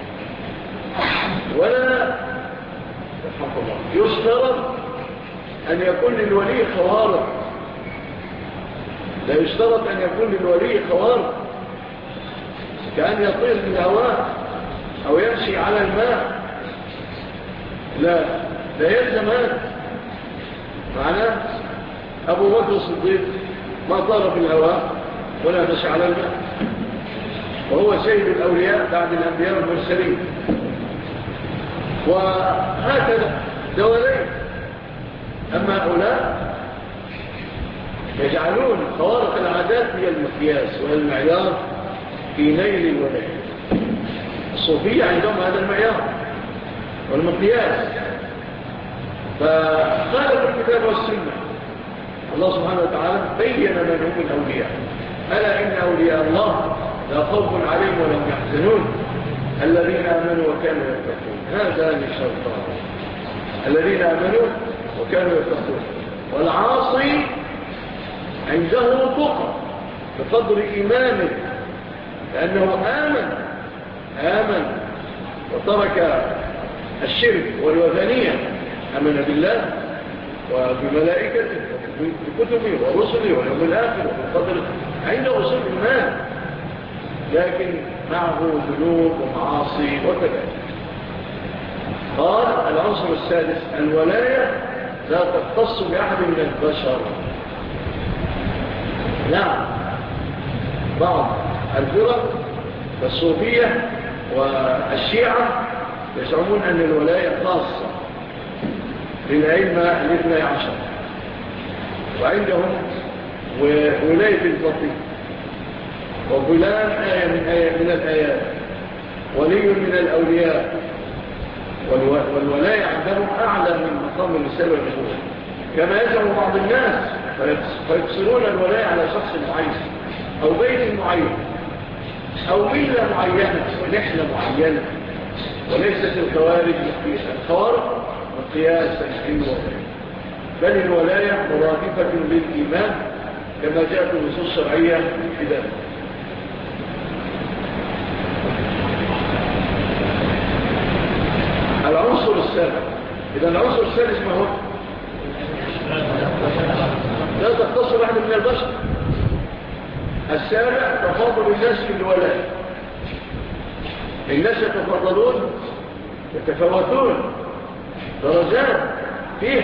ولا يشترط أن يكون للولي خوارق. لا يشترط أن يكون للولي خوارق كأن يطير في الهواء أو يمشي على الماء. لا يلزم هذا. معناه أبو بكر الصديق ما طار في الهواء ولا مشي على الماء، وهو سيد الأولياء بعد الأنبياء والمرسلين. وهكذا دولين. أما هؤلاء يجعلون خوارق العادات هي المقياس والمعيار في نيل الولاية. الصوفية عندهم هذا المعيار والمقياس. فخالف الكتاب والسنة. الله سبحانه وتعالى بين من هم الأولياء. ألا إن أولياء الله لا خوف عليهم ولا هم يحزنون الذين آمنوا وكانوا يتقون. هذا لشرطان: الذين آمنوا وكانوا يتقون. والعاصي عنده تقى بقدر إيمانه، لأنه آمن وترك الشرك والوثنية، آمن بالله وبملائكته وبكتبه ورسله واليوم الآخر وبالقدر. عنده صدق إيمان، لكن معه ذنوب ومعاصي وكذلك. قال العنصر السادس: الولاية لا تختص بأحد من البشر. نعم، بعض الفرق الصوفية والشيعة يزعمون أن الولاية خاصة للأئمة الاثني عشر، وعندهم ولاية الفقيه، وفلان آية من الآيات، ولي من الأولياء. والولاية عندهم أعلى من مقام الرسالة والنبوة، كما يزعم بعض الناس فيقصرون الولاية على شخص معين أو بيت معين أو ملة معينة ونحلة معينة، وليست الخوارج مقياسا للولاية، بل الولاية مرادفة للإيمان كما جاءت النصوص الشرعية في ذلك. العنصر السادس. إذا العنصر السادس ما هو؟ لا تختص واحد من البشر. السابع تفاضل الناس في الولاء. الناس يتفاضلون يتفاوتون درجات فيه.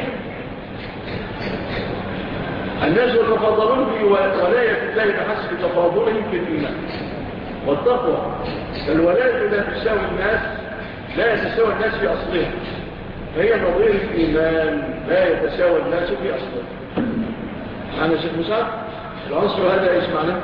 الناس يتفاضلون في ولاية الله بحسب تفاضلهم في الإيمان والتقوى. فالولاية لا تساوي الناس، لا يتساوي الناس في أصلها، فهي نظير الإيمان لا يتساوي الناس في أصلها. معنا شيخ مساعد العنصر هذا ايش معناه؟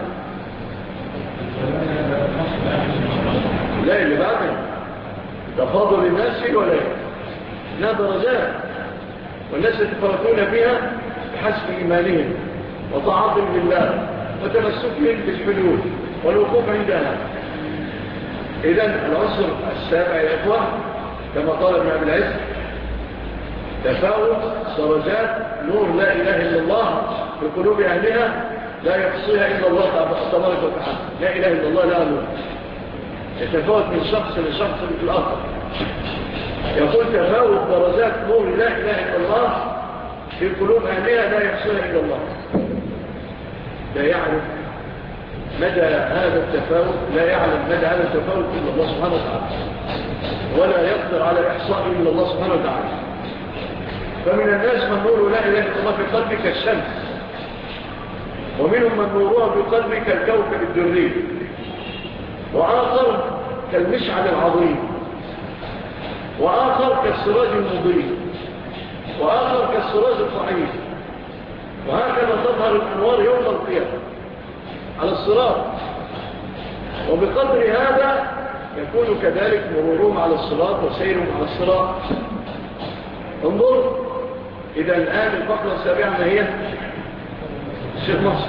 لا اللي بعده تفاضل الناس في الولاية انها درجات، والناس يتفاوتون فيها بحسب إيمانهم وطاعتهم لله وتمسكهم بالحدود والوقوف عندها. إذن العنصر السابع يا إخوان كما قال ابن أبي العز تفاوت درجات نور لا إله إلا الله في قلوب أهلها لا يحصيها إلا الله تبارك وتعالى. لا إله إلا الله لا نور، يتفاوت من شخص لشخص الآخر. يقول تفاوت درجات نور لا إله إلا الله في قلوب أهلها لا يحصيها إلا الله. لا يعرف مدى هذا التفاوت، لا يعلم مدى هذا التفاوت إلا الله سبحانه وتعالى، ولا يقدر على إحصائه إلا الله سبحانه وتعالى. فمن الناس من نور لا إله إلا الله في قلبك الشمس، ومنهم من نورها في قلبك الكوكب الدري، وآخر كالمشعل العظيم، وآخر كالسراج المضيء، وآخر كالسراج الضعيف. وهكذا تظهر الأنوار يوم القيامة على الصراط، وبقدر هذا يكون كذلك مرورهم على الصراط وسيرهم على الصراط. انظر إذا الآن الفقرة السابعة ما هي؟ الشيخ مصر.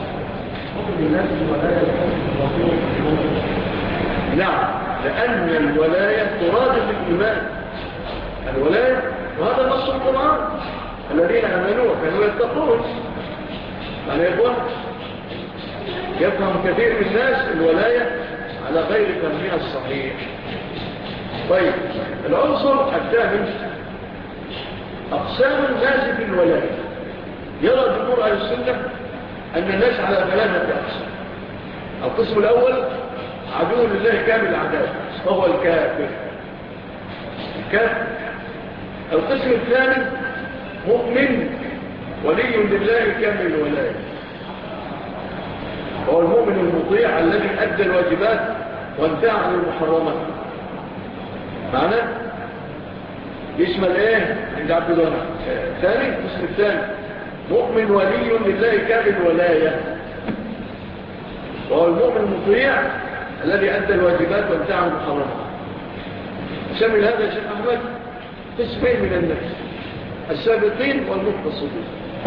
نعم، لأن الولاية ترادف الإيمان. الولاية وهذا نص القرآن الذين آمنوا وكانوا يتقون. يعني يقول يفهم كثير من الناس الولاية على غير فهمها الصحيح. طيب العنصر الثامن أقسام الناس في الولاية. يرى جمهور أهل السنة أن الناس على ثلاثة أقسام. القسم الأول عدو لله كامل العداوة وهو الكافر. القسم الثاني مؤمن ولي لله كامل الولاية، وهو المؤمن المطيع الذي أدى الواجبات وانتهى عن المحرمات. معنى يشمل ايه عند عبد الله؟ ثاني القسم الثاني مؤمن ولي لله كامل الولاية، وهو المؤمن المطيع الذي أدى الواجبات وانتهى عن المحرمات. شمل هذا يا شيخ أحمد قسمين من الناس، السابقين والمقتصدين.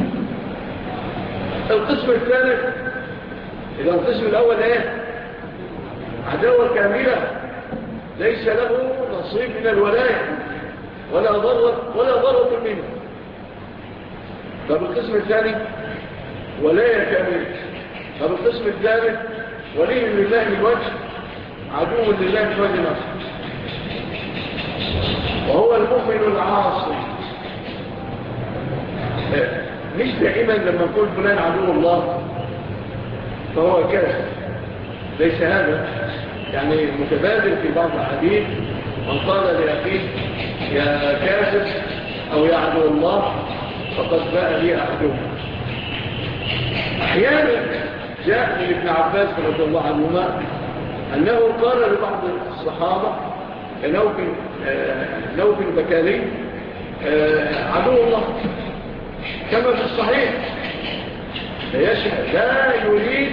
القسم الثالث إذا القسم الأول ايه؟ عداوة كاملة ليس له نصيب من الولاية ولا ضرر منه. طب القسم الثاني ولاية كاملة. طب القسم الثالث ولي لله من وجه، عدو لله من وجه نصر، وهو المؤمن العاصي. مش دائما لما نقول فلان عدو الله فهو كافر، ليس هذا. يعني متبادل في بعض الحديث من قال لأخيه يا كافر أو يا عدو الله فقد باء لي أحدهما. أحيانا جاء من ابن عباس رضي الله عنهما أنه قال لبعض الصحابة نوف البكالي عدو الله، كما في الصحيح لا يريد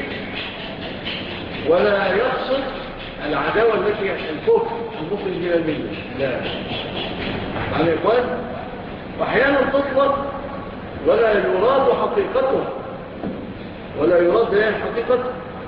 ولا يقصد العداوة التي الكفر المخرج من الملة، لا. معنى يا إخوان وأحيانا تطلق ولا يراد حقيقتها، ولا يراد حقيقتها.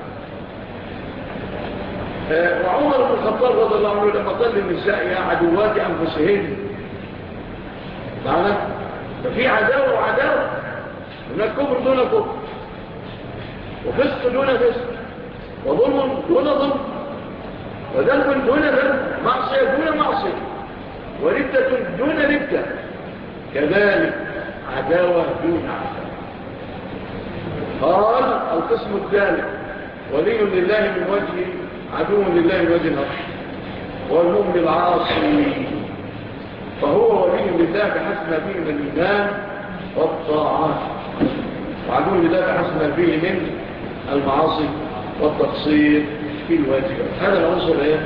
وعمر بن الخطاب رضي الله عنه لما قال للنساء يا عدوات أنفسهن، معنى ففي عداوة وعداوة، هناك كفر دون كفر، وفسق دون فسق، وظلم دون ظلم، وذنب دون ذنب، معصية دون معصية، وردة دون ردة، كذلك عداوة دون عداوة. قال القسم الثالث ولي لله من وجه عدو لله من وجه آخر، والمؤمن العاصي فهو ولي لله بحسب ما فيه من الإيمان والطاعات، وعدو لله بحسب ما فيه من المعاصي والتقصير في الواجبات. هذا العنصر ايه؟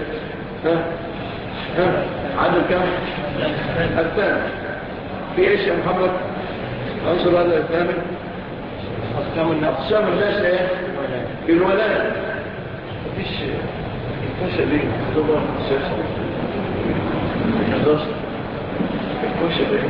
عدد كم؟ الثاني. في ايش يا محمد؟ عنصر هذا الثاني أقسام الناس ايه؟ في الولاية. مفيش الكوشة دي تضرب السياسة الكوشة دي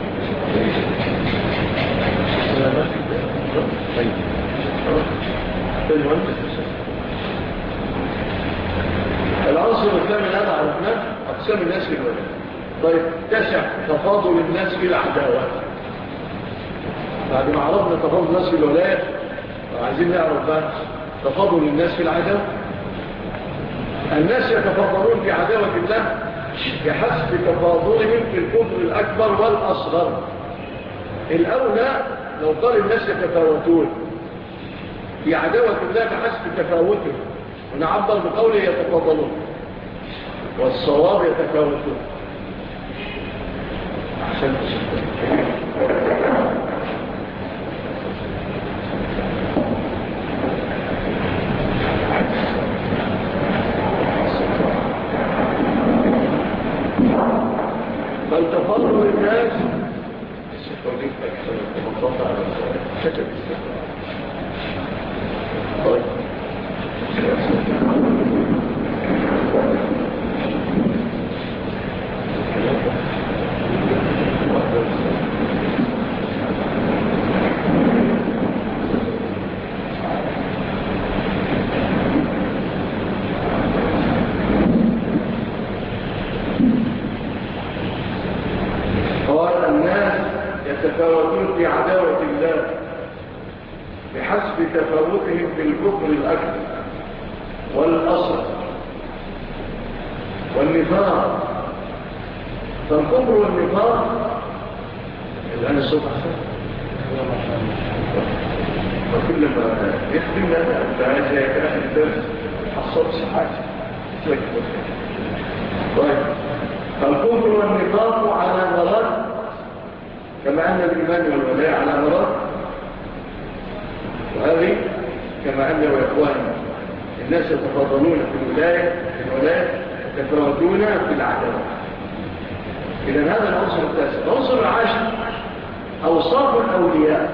العنصر الثامن هذا عرفناه أقسام الناس في الولاية. طيب 9 تفاضل الناس في العداوة. بعد ما عرفنا تفاضل الناس في الولاية عايزين نعرف بقى تفاضل الناس في العداوة. الناس يتفاضلون في عداوة الله بحسب تفاضلهم في الكفر الأكبر والأصغر. الأولى لو قال الناس يتفاوتون في عداوة الله بحسب تفاوتهم، ونعبر بقوله يتفاضلون، والصواب يتفاوتون. أحسنت. فالتفضل الناس طيب يتفاوتون في عداوة الله بحسب تفاوتهم في الكفر الأكبر والأصغر والنفاق. فالكفر والنفاق الآن الصوت أحسن وكلما يخدم لنا فهذا كان الدرس حصلت حاجة. طيب فالكفر والنفاق على مرات كما أن الإيمان والولاء على مرات، وهذه كما أن وإخوان الناس يتفاضلون في الولاء يتفاوتون في العداوة. إذن هذا العنصر التاسع. العنصر العاشر أوصاف الأولياء.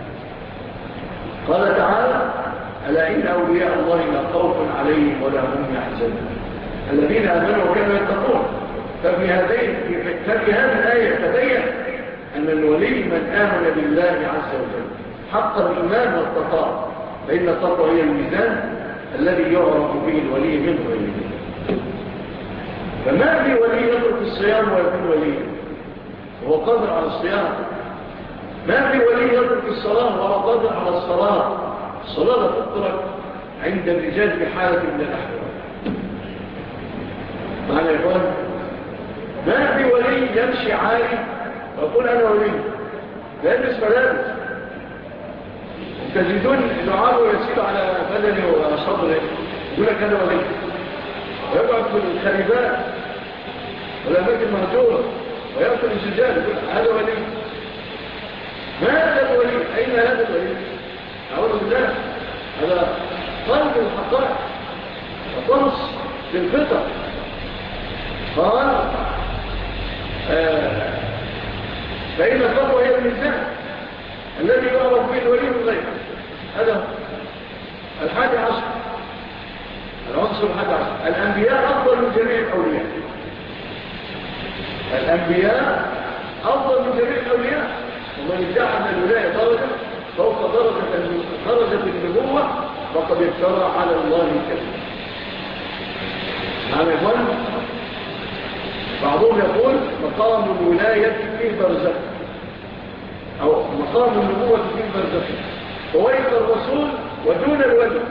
قال تعالى ألا إن أولياء الله لا خوف عليهم ولا هم يحزنون الذين آمنوا وكانوا يتقون. ففي هذه الآية تبين أن الولي من آمن بالله عز وجل حق الإيمان والتقوى، فإن التقوى هي الميزان الذي يعرف به الولي من غيره. فما في ولي يترك الصيام ويكون وليا وهو قادر على الصيام، ما في ولي يترك الصلاة وهو قادر على الصلاة. الصلاة لا تترك عند الرجال بحالة من الأحوال. معنى يا إخوان ما في ولي يمشي عالي ويقول أنا ولي لابس ملابس تجدون دعاءه يسير على بدنه وصدره يقول لك أنا ولي، ويقعد في الخريبات والأماكن المهجورة ويأكل الزجاج يقول هذا ولي. ما هذا الولي؟ أين هذا الولي؟ أعوذ بالله. هذا قلب الحقائق وطمس للفطر. قال فإن التقوى هي الميزان الذي يعرف به الولي من غيره. هذا 11. العنصر 11. الأنبياء أفضل من جميع الأولياء. الأنبياء أفضل من جميع الأولياء، ومن ادعى أن الولاية درجة فوق درجة النبوة فقد افترى على الله الكذب. معنى يقول بعضهم يقول مقام الولاية فيه برزخ أو مقام النبوة فيه برزخ، فويق الرسول ودون الولي.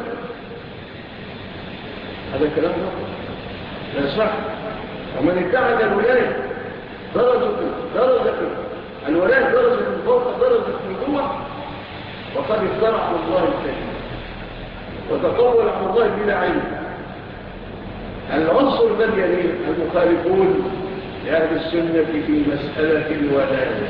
هذا الكلام لا صح. ومن ادعى أن الولاية درجة الولاية درجة من فوق درجة النبوة وقد افترى على الله الكذب. وتقول على الله بلا علم. العنصر الذي يليه المخالفون لأهل السنة في مسألة الولاية.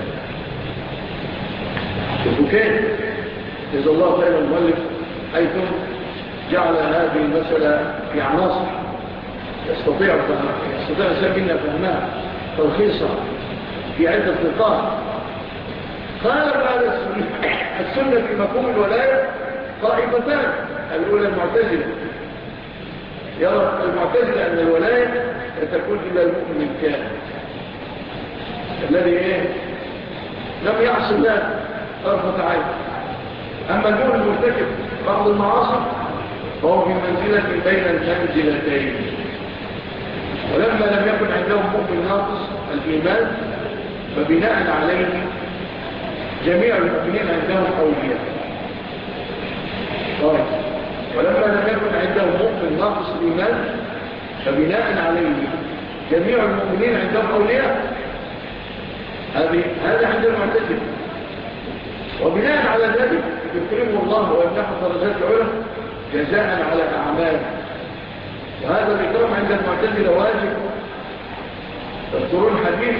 شوفوا كيف جزا الله خير المؤلف حيث جعل هذه المسألة في عناصر يستطيع الإنسان منا فهمها تلخيصا في عدة نقاط. قال بعد السنة في مفهوم الولاية طائفتان. الأولى المعتزلة، يرى المعتزلة أن الولاية تكون إلى المؤمن الكامل الذي لم يعصي الله طرفة عين. أما دون المرتكب بعض المعاصي فهو في منزلة بين المنزلتين. ولما لم يكن عندهم مؤمن ناقص الإيمان فبناء عليه جميع المؤمنين عندهم أولياء. طيب، ولما لم يكن عندهم مؤمن ناقص الإيمان فبناء عليه جميع المؤمنين عندهم أولياء. هذا عند المعتزلة. وبناء على ذلك يكرمه الله ويمنحه درجات العلى جزاء على أعماله. وهذا الإكرام عند المعتزلة واجب. تذكرون حديث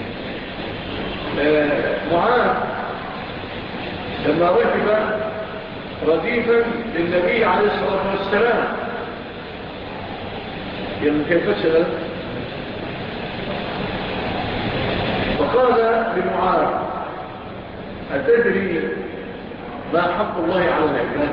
معاذ لما ركب رديفا للنبي عليه الصلاة والسلام، يعني كيف سأل؟ فقال لمعاذ: أتدري ما حق الله على العباد؟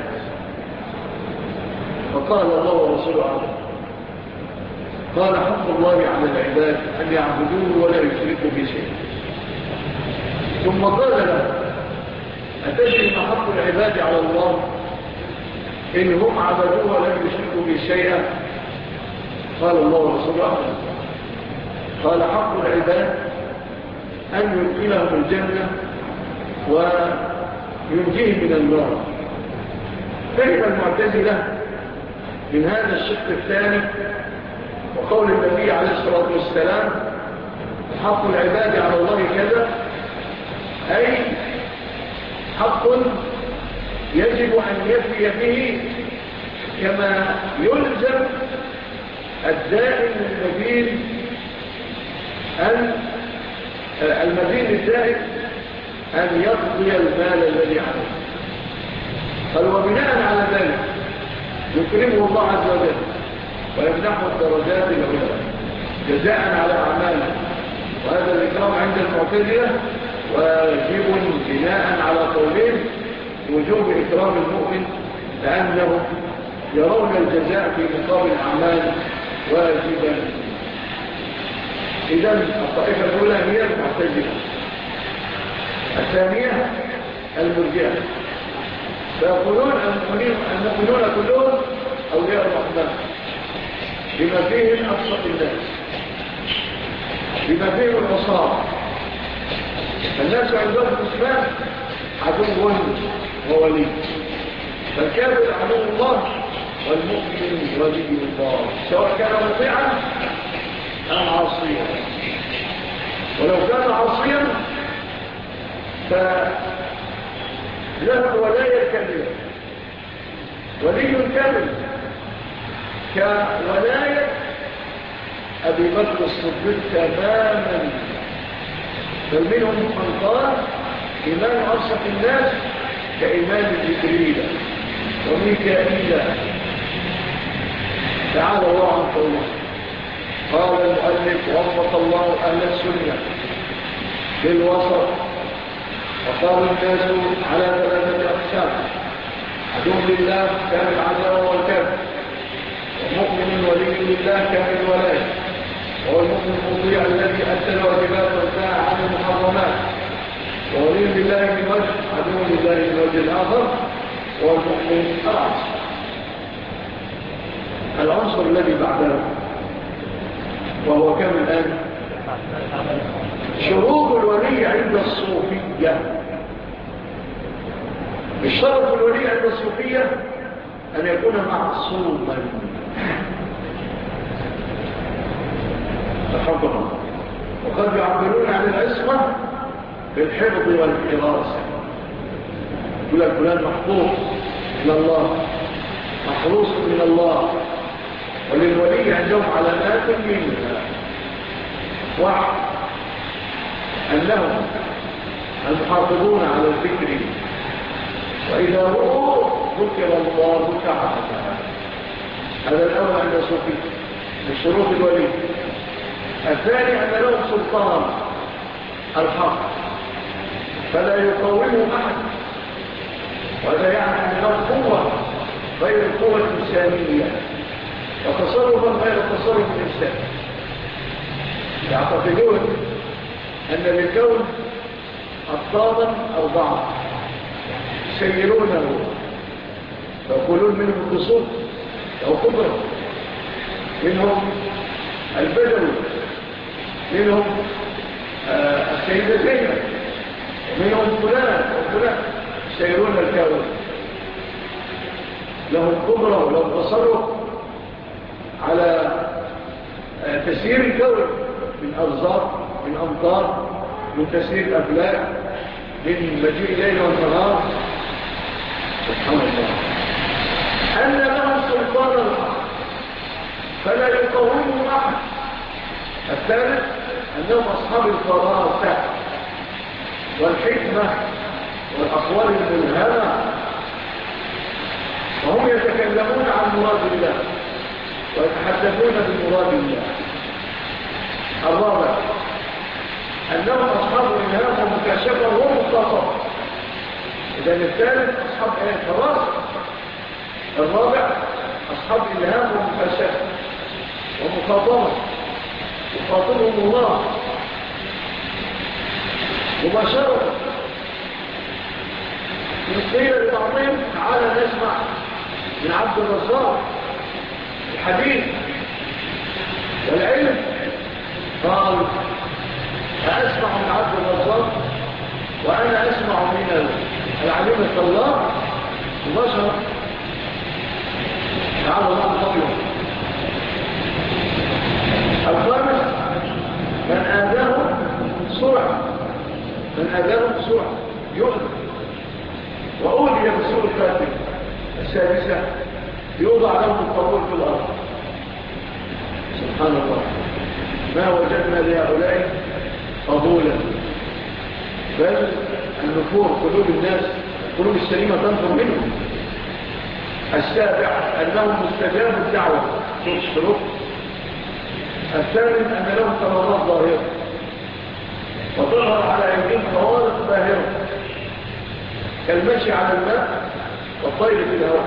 فقال: الله ورسوله أعلم. قال: حق الله على العباد أن يعبدوه ولا يشركوا به شيئا. ثم قال له: أتدري ما حق العباد على الله إن هم عبدوه ولم يشركوا به شيئا؟ قال: الله ورسوله أعلم. قال: حق العباد أن يدخلهم الجنة وينجيهم من النار. فهم المعتزلة من هذا الشق الثاني وقول النبي عليه الصلاة والسلام: حق العباد على الله كذا، أي حق يجب أن يفي به كما يلزم الدائن المدين الدائن أن يقضي المال الذي عليه. قال: وبناء على ذلك يكرمه الله عز وجل ويمنحه الدرجات العلى جزاء على أعماله. وهذا الإكرام عند المعتزلة واجب بناء على قولين وجوب إكرام المؤمن لأنهم يرون الجزاء في مقابل الأعمال واجبا. إذن الطائفة الأولى هي المعتزلة. الثانية المرجئة، فيقولون المؤمنون كلهم أولياء الرحمن بما فيهم أبسط الناس، بما فيهم البصارة. الناس عندهم الإسلام عدو وولي، فالكافر عدو الله والمؤمن ولي الله، سواء كان مطيعا أم عاصيا. ولو كان عاصيا فله الولاية الكاملة، ولي كامل كولاية أبي بكر الصديق تماما. بل منهم من قال: إيمان أصح الناس كإيمان جبريل وميكائيل. تعالى الله عن قوله. قال المؤلف: وفق الله أهل السنة بالوسط. وقال الناس على 3 أقسام: عدو لله كامل العداوة والكافر، ومؤمن ولي لله كامل الولاية، وهو المؤمن المطيع الذي أدى الواجبات وانتهى عن المحرمات، وولي لله من وجه، عدو لله من وجه آخر، وهو المؤمن العاصي. العنصر الذي بعده وهو كم الآن؟ شروط الولي عند الصوفية. الشرط الولي عند الصوفية أن يكون معصوما. الحكم. وقد يعبرون عن العصمة بالحفظ والحراسة. يقول لك فلان محفوظ من الله، محروس من الله، وللولي عندهم علامات منها. واحد، أنهم المحافظون على الذكر، وإذا رؤوا ذكر الله تعالى. هذا الأول عند صوفي من شروط الولي. الثاني أن لهم سلطان الحق فلا يقاومه أحد، وهذا يعني أن لهم قوة غير القوة الإنسانية، وتصرفا غير تصرف الإنسان. يعتقدون أن للكون أبطالا أو ضعف يسيرونه، ويقولون منهم القصور أو قدرة، منهم البدوي، منهم السيدة زينب، ومنهم فلان وفلان يسيرون الكون. لهم قدرة ولهم تصرف على تسيير الكون من أرزاق، من أمطار، من تسيير الأفلاك، من مجيء الليل والنهار. سبحان الله. أن لهم سلطان الحق فلا يقاومهم أحد. الثالث أنهم أصحاب الفراسة والحكمة والأقوال الملهمة، وهم يتكلمون عن مراد الله ويتحدثون بمراد الله. الرابع أنهم أصحاب إلهام ومكاشفة ومخاطبة. إذن الثالث أصحاب فراسة، الرابع أصحاب إلهام ومكاشفة ومخاطبة، يخاطبهم الله مباشرة. قيل لبعضهم تعالى نسمع من عبد الرزاق الحديث والعلم، قال أسمع من عبد الرزاق وأنا أسمع من العليم الطلاق مباشرة. تعالى الله قبله. الخامس من آذاه سرعة، من آذاه سرعة يؤذى وأولي بسوء الكاتب. السادسة يوضع لهم القبول في الأرض. سبحان الله، ما وجدنا لهؤلاء قبولا، بل النفور قلوب الناس، قلوب السليمة تنفر منهم. السابع أنهم مستجاب الدعوة، شوف الشروط. الثامن أن لهم كرامات ظاهرة وتظهر على أيديهم خوارق باهرة كالمشي على الماء والطير في الهواء.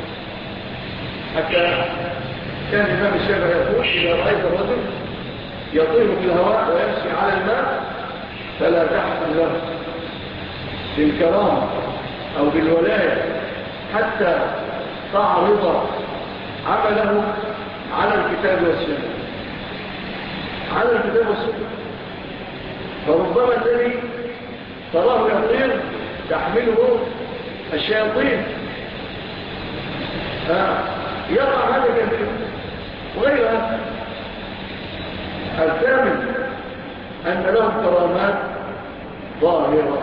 حتى كان الإمام الشافعي يقول إذا رأيت الرجل يطير في الهواء ويمشي على الماء فلا تحسن له بالكرامة أو بالولاية حتى تعرض عمله على الكتاب والسنة، على الكتاب والسنة. فربما الذي تراه يطير تحمله الشياطين يقع هذا كثير وغيرها. الثامن أن لهم كرامات ظاهرة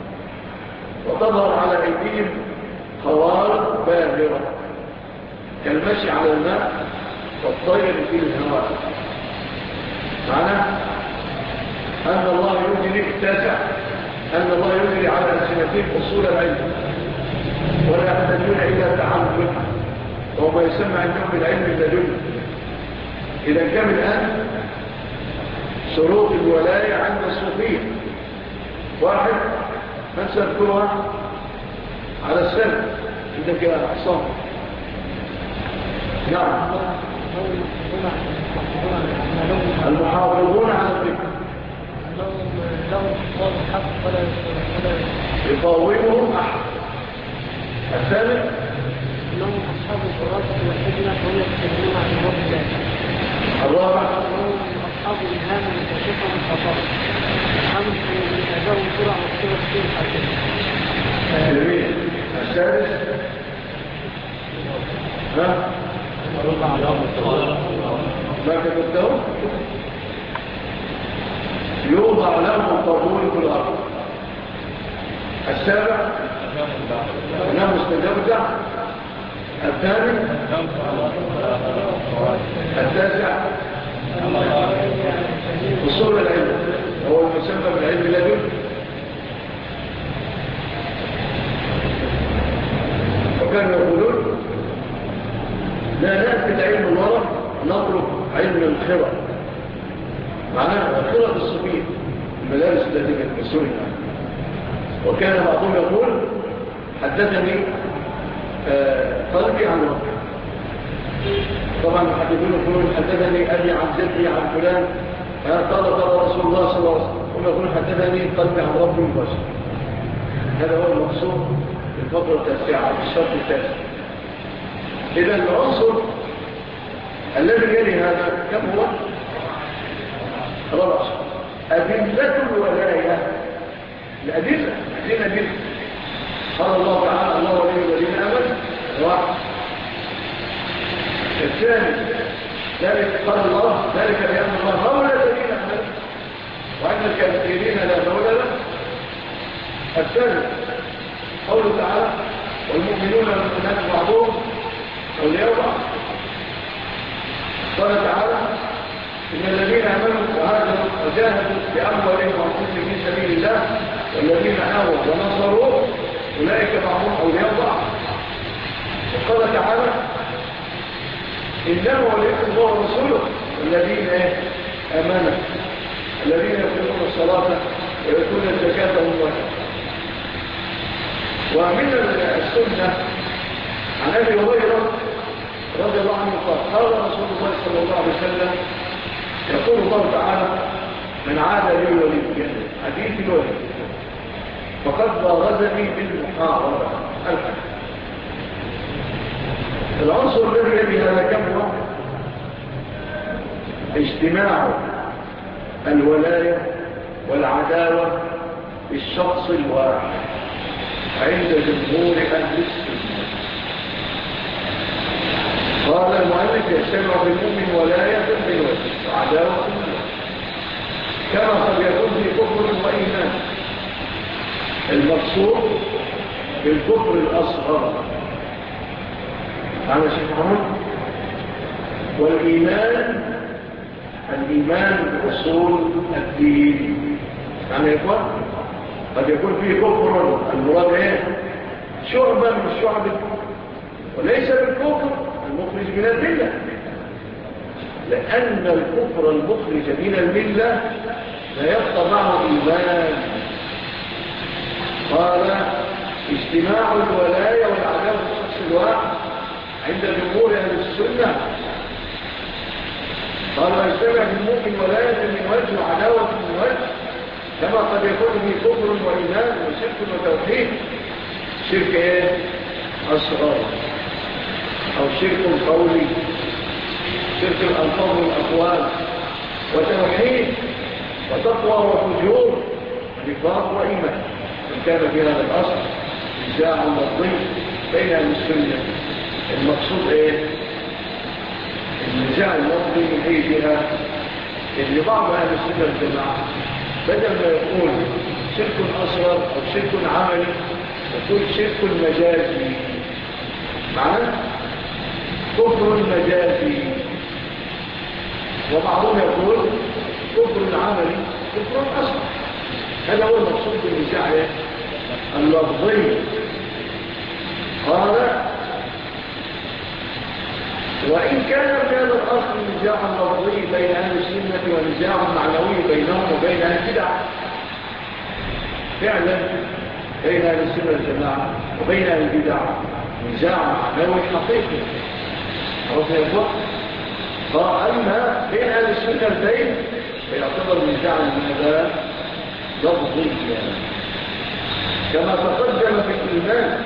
وتظهر على أيديهم خوارق باهرة كالمشي على الماء والطير في الهواء. معنى أن الله يجري التاسع أن الله يجري على ألسنتهم أصول العلم ولا يحتاجون إلى تعلم، وهو ما يسمى عندهم بالعلم اللدني. إذا كان الآن شروط الولاية عند الصوفية: واحد، من سنذكرها على السنة عندك يا حصان؟ نعم، المحافظون على الذكر يقاومهم أحد. الثالث أنهم أصحاب الفراسة والحكمة وهم يتكلمون عن مراد الله. الرابع أنهم أصحاب الإلهام والكشف والخطأ. الخامس أن يتابعوا سرعة واختبر فيه الحاكم. جميل. السادس ما كتبته يوضع لهم القبول في الأرض. السابع أنهم استجابوا دعوة. الثاني التاسع أصول العلم هو المسمى بالعلم اللدن. وكانوا يقولون لا نأتي العلم الورع نترك علم الخرى، معناها الخرى بالصبية المدارس التي يتمسون عنها. وكان بعضهم يقول حدثني قلبي عن ربي. طبعا المحدثون يقولون حدثني أبي عن جدي عن فلان قال رسول الله صلى الله عليه وسلم، هم يقولون حدثني قلبي عن ربي مباشر. هذا هو المقصود في الفقرة التاسعة في الشرط التاسع. إذا العنصر الذي يلي هذا كم هو؟ رابع. أدلة الولاية. الأدلة قال الله تعالى الله ولي الذين آمنوا واحد. الثاني ذلك قال الله ذلك بأن الله مولى الذين آمنوا وأن الكافرين لا مولى له. الثالث قوله تعالى والمؤمنون والمؤمنات بعضهم أولياء بعض. قال تعالى إن الذين آمنوا وهاجروا وجاهدوا بأموالهم وأنفسهم في سبيل الله والذين آووا ونصروا أولئك بعضهم أولياء بعض. وقال تعالى إنما وليكم الله ورسوله الذين آمنوا الذين يقيمون الصلاة ويؤتون الزكاة والله. ومن السنة عن أبي هريرة رضي الله عنه قال رسول الله صلى الله عليه وسلم يقول الله تعالى من عاد لي وليا حديث الولي فقد بارزني بالمحاربة. العنصر الذي يلي هذا كم هو؟ اجتماع الولاية والعداوة بالشخص الواحد عند جمهور أهل السنة. قال المؤلف يجتمع بالمؤمن ولاية بالوجه وعداوة بالوجه كما قد يكون في كفر وإيمان. المقصود بالكفر الأصغر معنى شيخ محمد. والإيمان الإيمان بأصول الدين معنى يكون قد يكون فيه كفر المراد ايه؟ شعبة من الشعب وليس بالكفر المخرج من الملة، لأن الكفر المخرج من الملة لا يبقى معه إيمان. قال اجتماع الولاية والعداوة بالشخص الواحد عند جمهور أهل السنة. قال ويجتمع بالمؤمن ولاية من وجه وعداوة من وجه كما قد يكون في كفر وإيمان وشرك وتوحيد. شرك ايه؟ أصغر أو شرك قولي شرك الألفاظ والأقوال وتوحيد وتقوى وفجور نفاق وإيمان. إن كان في هذا الأصل نزاع لفظي بين أهل السنة. المقصود ايه؟ النزاع اللفظي من أي جهة؟ اللي بعض أهل السنة الجماعة بدل ما يقول شرك أصغر أو شرك عملي يقول شرك مجازي معناه كفر مجازي. وبعضهم يقول كفر عملي كفر أصغر. هذا هو المقصود بالنزاع اللفظي. قال وإن كان في هذا الأصل نزاع لفظي بين أهل السنة ونزاع معنوي بينهم وبين أهل البدع فعلا بين أهل السنة والجماعة وبين أهل البدع نزاع معنوي حقيقي أما بين أهل السنة البين فيعتبر نزاع ماذا؟ لفظيا كما تقدم في الإيمان.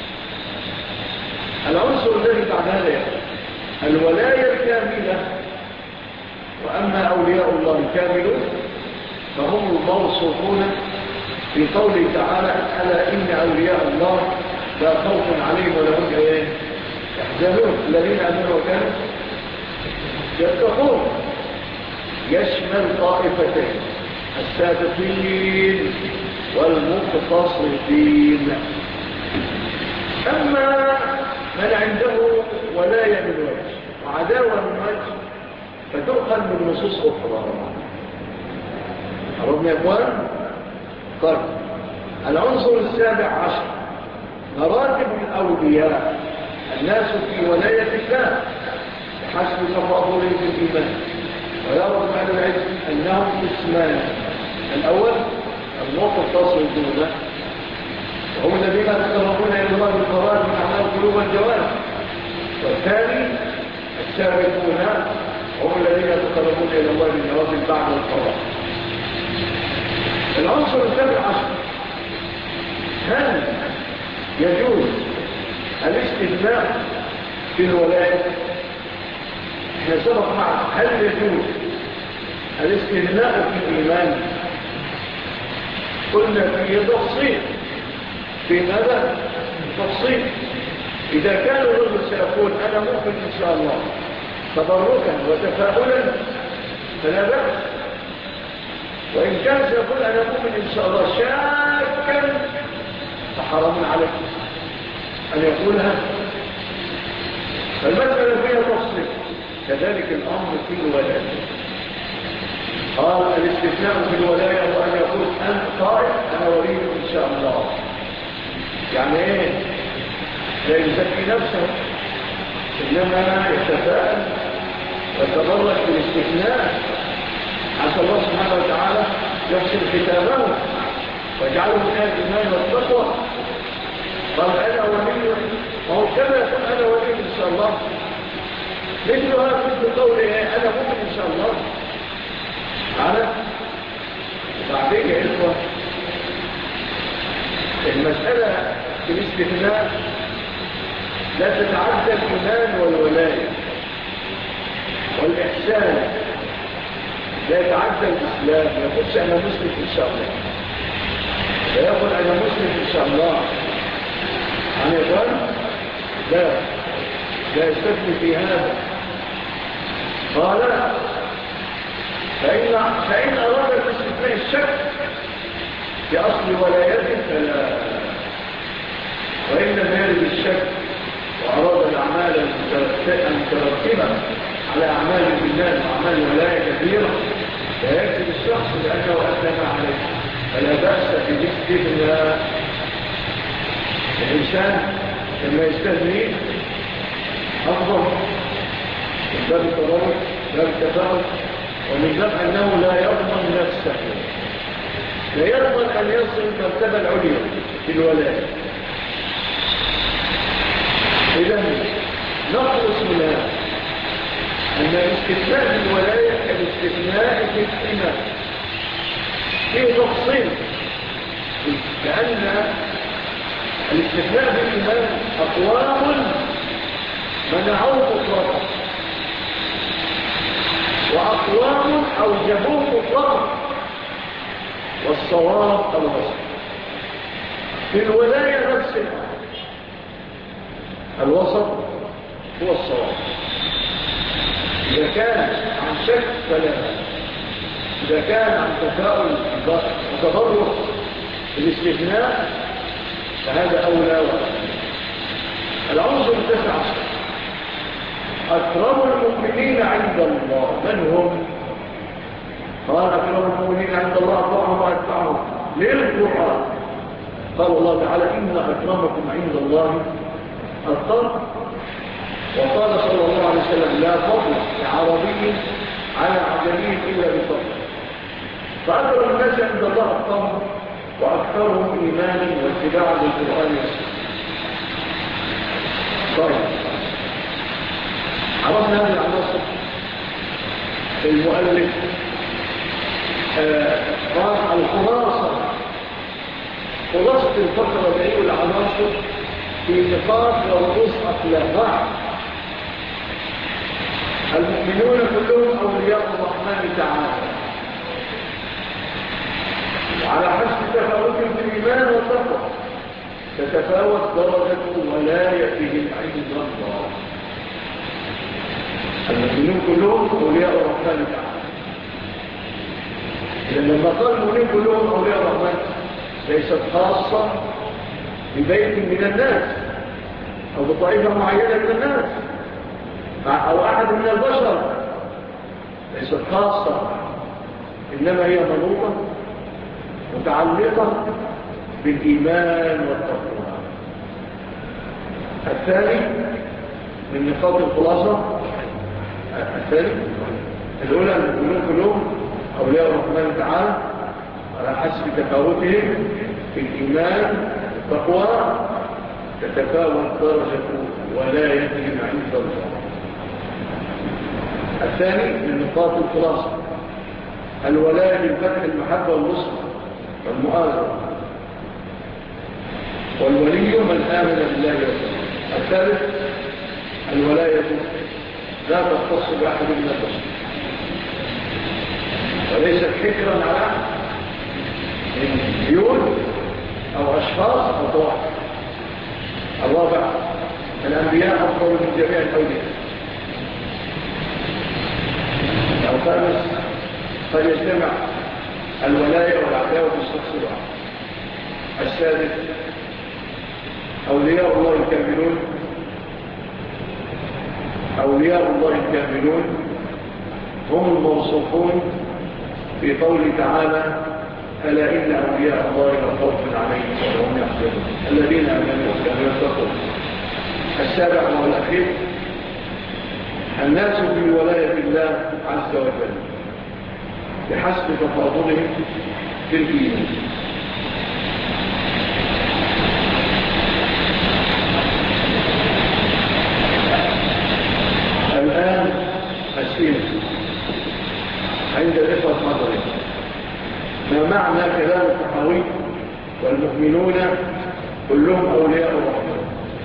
العنصر الذي بعد هذا الولاية الكاملة. وأما أولياء الله الكاملون فهم الموصوفون في قوله تعالى ألا إن أولياء الله لا خوف عليهم ولا هم يحزنون الذين آمنوا وكانوا يتقون. يشمل طائفتين السابقين والمقتصدين. أما من عنده ولاية من وجه وعداوة من وجه فتؤخذ من نصوص أخرى. عرفنا يا إخوان؟ طيب العنصر السابع عشر مراتب الأولياء. الناس في ولاية الله بحسب تفاضلهم في الإيمان. ويرى أهل العلم أنهم قسمان. الأول المختصون وهم الذين يتقربون إلى الله بالقرآن من أعمال القلوب والجوارح. والثاني السابقون هم الذين يتقربون إلى الله بالنوافل بعد القرآن. العنصر السابع عشر هل يجوز الاستثناء في الولاية؟ احنا سبق معنا هل يجوز الاستثناء في الإيمان؟ قلنا في تفصيل. في ماذا؟ تفصيل. إذا كان الرجل سيقول أنا مؤمن إن شاء الله تبركا وتفاؤلا فلا بأس، وإن كان سيقول أنا مؤمن إن شاء الله شاكا فحرام عليه أن يقولها. فالمسألة فيها تفصيل. كذلك الأمر في الولاية. قال الاستثناء في الولاية هو أن يقول أنت قائل أنا ولي إن شاء الله. يعني إيه؟ لا يزكي نفسه إنما يتفاءل ويتبرك بالاستثناء عسى الله سبحانه وتعالى يحسن ختامه ويجعله من أهل الإيمان والتقوى. قال أنا ولي، وهو كما يقول أنا ولي إن شاء الله مثلها مثل قوله أنا مؤمن إن شاء الله. معنا وبعدين يا إخوة المسألة في الاستثناء لا تتعدى الإيمان والولاية والإحسان، لا يتعدى الإسلام. ما يقولش أنا مسلم إن شاء الله، لا يقول أنا مسلم إن شاء الله. عن يقول لا يستثني في هذا. قال فإن أراد الاستثناء الشك في أصل ولايته فلا، وإن لم يرد الشك وأراد الأعمال المترتبة على أعمال الإيمان وأعمال الولاية كثيرة لا يكتب الشخص لأنه أسلم عليه، فلا بأس بالاستثناء. الإنسان لما يستثني أفضل من باب التضرر باب التفاؤل، ومن باب أنه لا يضمن نفسه، لا يضمن أن يصل المرتبة العليا في الولاية. إذن نخلص من هذا أن الاستثناء في الولاية كالاستثناء في الإيمان فيه تفصيل، لأن الاستثناء في الإيمان أقوام منعوه مطلقا وأقوام أوجبوه مطلقا، والصواب الوسط. في الولاية نفس الوسط هو الصواب. إذا كان عن شك فلا، إذا كان عن تفاؤل وتضرر بالاستثناء فهذا أولى وأولى. العنصر 19 أكرم المؤمنين عند الله من هم؟ قال أكرم المؤمنين عند الله أطاعهم وأتبعهم للقرآن. قال الله تعالى إن أكرمكم عند الله أتقاكم. وقال صلى الله عليه وسلم لا فضل لعربي على عجمي إلا بفضل. فأكرم الناس عند الله أتقاهم وأكثرهم إيمانا واتباعا للقرآن والسنة. طيب عرفنا هذه العناصر. المؤلف قال خلاصة الفقرة بأي العناصر في نقاط ورؤوس أخلاق. المؤمنون كلهم أولياء الرحمن تعالى، وعلى حسب تفاوتهم في الإيمان والتقوى تتفاوت درجة ولايتهم عند الله. المؤمنون كلهم أولياء الرحمن تعالى. لما قال المؤمنون كلهم أولياء الرحمن ليست خاصة ببيت من الناس أو بطائفة معينة من الناس أو أحد من البشر، ليست خاصة، إنما هي منوطة متعلقة بالإيمان والتقوى. الثاني من نقاط الخلاصة، الثاني الأولى المؤمنون كلهم أولياء الرحمن تعالى على حسب تفاوتهم في الإيمان والتقوى تتفاوت درجة ولايتهم عند الله. الثاني من نقاط الخلاصة الولاية بالفتح المحبة والنصر والمؤازرة، والولي من آمن بالله ورسوله. الثالث الولاية لا تختص بأحد من البشر وليست حكرا على أحد من ديون أو أشخاص أو طوائف. الرابع الأنبياء أفضل من جميع الأولياء. الخامس قد يجتمع الولاية والعداوة في الشخص الواحد. السادس أولياء الله الكاملون، أولياء الله الكاملون هم الموصوفون في قوله تعالى ألا إن أولياء الله لا خوف عليهم ولا هم يحزنون الذين آمنوا وكانوا يتقون. السابع والأخير الناس في ولاية الله عز وجل بحسب تفاضلهم في الإيمان. الآن أسئلة عند الإخوة الحاضرين: ما معنى كلام الطحاوي والمؤمنون كلهم أولياء الرحمن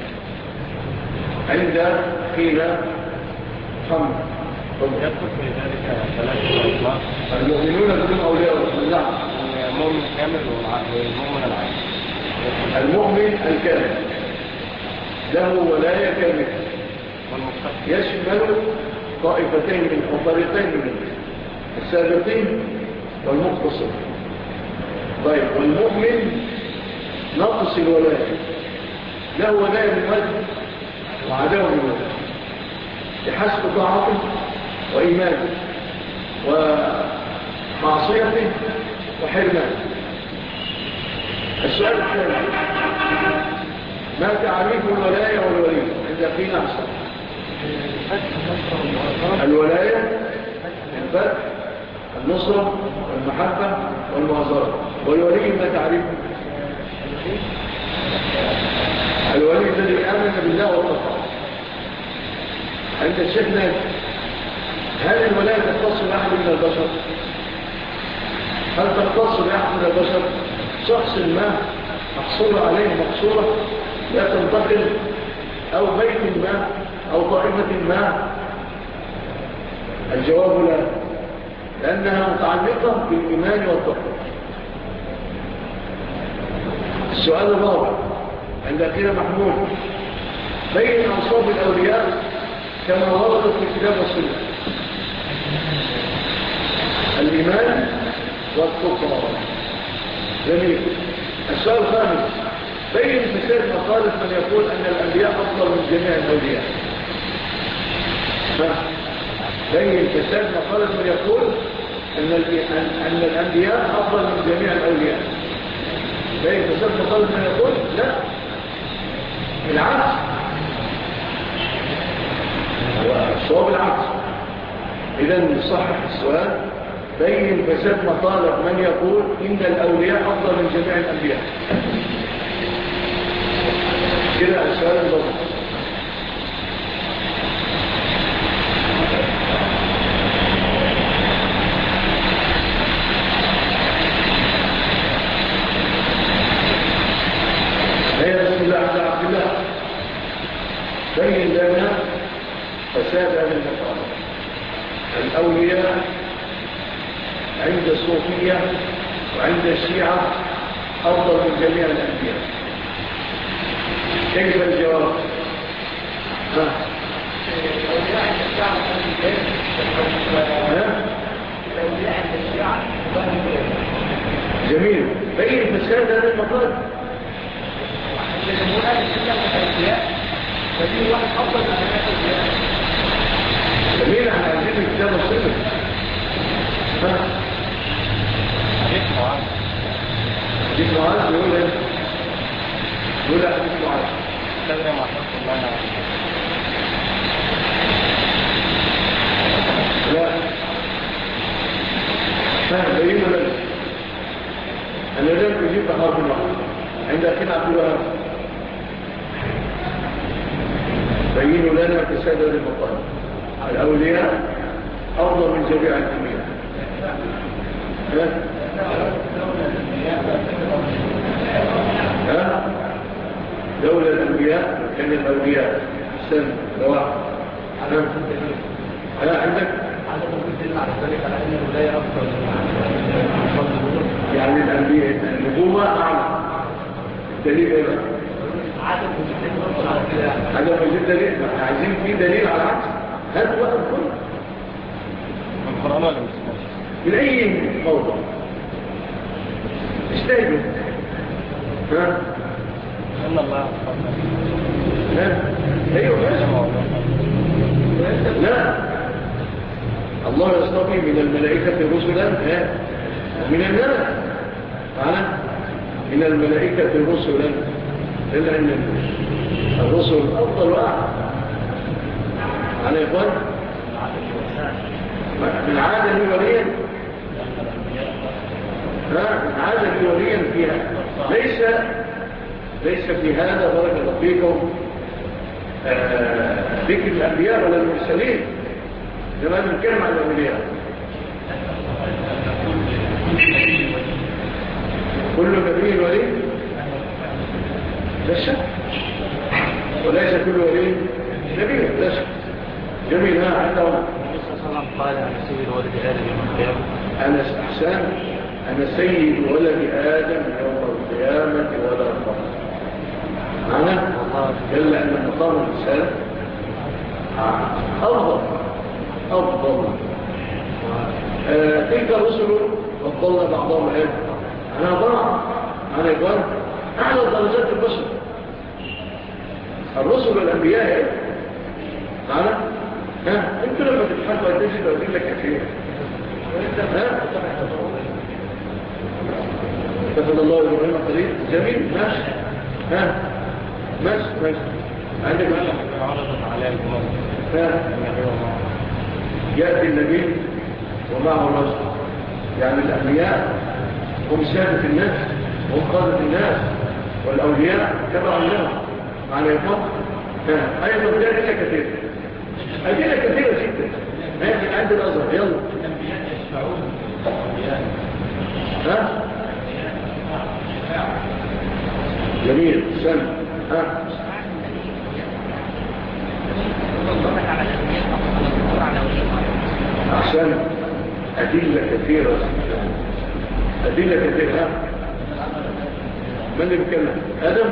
عند قيل خمس؟ يدخل في ذلك ثلاثة أسماء: المؤمنون كلهم أولياء الرحمن. نعم، المؤمن الكامل والمؤمن العام. المؤمن الكامل له ولاية كاملة يشمل طائفتين من طريقين من السابقين والمقتصر. طيب، والمؤمن ناقص الولاية له ولاية من وجه وعداوة من وجه بحسب طاعته وإيمانه ومعصيته وحرمانه. السؤال الثاني: ما تعريف الولاية والولي عند قيل أحسن؟ الولاية الفتح، النصرة، المحبة والمؤازرة. والولي ما تعريفه؟ الولي الذي آمن بالله والتقوى. عند الشيخ ناجي: هل الولاية تختص بأحد من البشر؟ هل تختص بأحد من البشر؟ شخص ما محصول عليه مقصورة لا تنتقل، أو بيت ما، أو طائفة ما؟ الجواب لا، لأنها متعلقة بالإيمان والتقوى. السؤال الرابع عند قيل محمود: بين أوصاف الأولياء كما وردت في الكتاب والسنة: الإيمان والتقوى. جميل. السؤال الخامس: بين فساد مقالة من يقول أن الأنبياء أفضل من جميع الأولياء. بين فساد مقالة من يقول أن الأنبياء أفضل من جميع الأولياء. بين فساد مقالة من يقول لا، العكس، الصواب العكس. إذن صحح السؤال: بين فساد مطالب من يقول إن الأولياء أفضل من جميع الأنبياء. كده السؤال الضبط. هيا بسم الله عبد الله، بين لنا فساد هذه المطالب. الأولياء عند الصوفية وعند الشيعة أفضل من جميع الأنبياء. كيف الجواب؟ جميل. بين فساد هذه المطالب. فدي واحد أفضل من الناس الزيادة. جميل، احنا عايزين الكتاب والسنة. حديث معاذ. حديث معاذ يقول ايه؟ يقول حديث معاذ. تدري ما حق الله لا. بين لك. أنا لم أجيب حرف النحو. عند أخينا عبد الوهاب. بينوا لنا فساد المطالب. الأولياء أفضل من جميع الأنبياء. دولة الأنبياء كان الأولياء سن واحد. عندك عدم وجود دليل على ذلك على ان الولايه افضل من يعني الأنبياء النبوة أعلى. الدليل إيه بقى؟ عدم وجود دليل على كده. عدم وجود دليل، احنا عايزين فيه دليل على العكس. هذا هو الكل. من القرآن ولا من السنة؟ من أي موضوع اجتهدوا. إن الله لا أيوه لا، الله يصطفي من الملائكة رسلا ومن الناس. معنا من الملائكة رسلا، إلا أن الرسل أفضل وأعلى. معنا يا إخوان، من عاد لي وليا عاد لي وليا فيها. ليس في هذا بارك الله فيكم ذكر الأنبياء ولا المرسلين، لما نتكلم عن الأنبياء. كل نبي ولي لا شك، وليس كل ولي نبي لا شك. جميل. عندهم النبي صلى الله عليه وسلم قال انا سيد ولد ادم يوم القيامه. أنا أحسن، أنا سيد ولد آدم يوم القيامة ولا فخر. معنى جل أن مقام الإنسان أفضل. تلك الرسل فضلنا بعضهم على بعض. معنى يقول أعلى درجات البشر الرسل والأنبياء. معنى أنت لما تتحدث تجد أدلة كثيرة. اتخذ الله إبراهيم خليل. جميل. ماشي. عندك عرضت عليه يأتي النبي ومعه الرجل، يعني الأنبياء هم سادة الناس وهم قادة الناس، والأولياء تبع لهم. معنى يقول أيضا ده أدلة كثيرة جدا. هذه عند الأزهر. يلا الانبياء يشفعون جميل. سن أحسن. أدلة كثيرة. من اللي بيتكلم؟ آدم.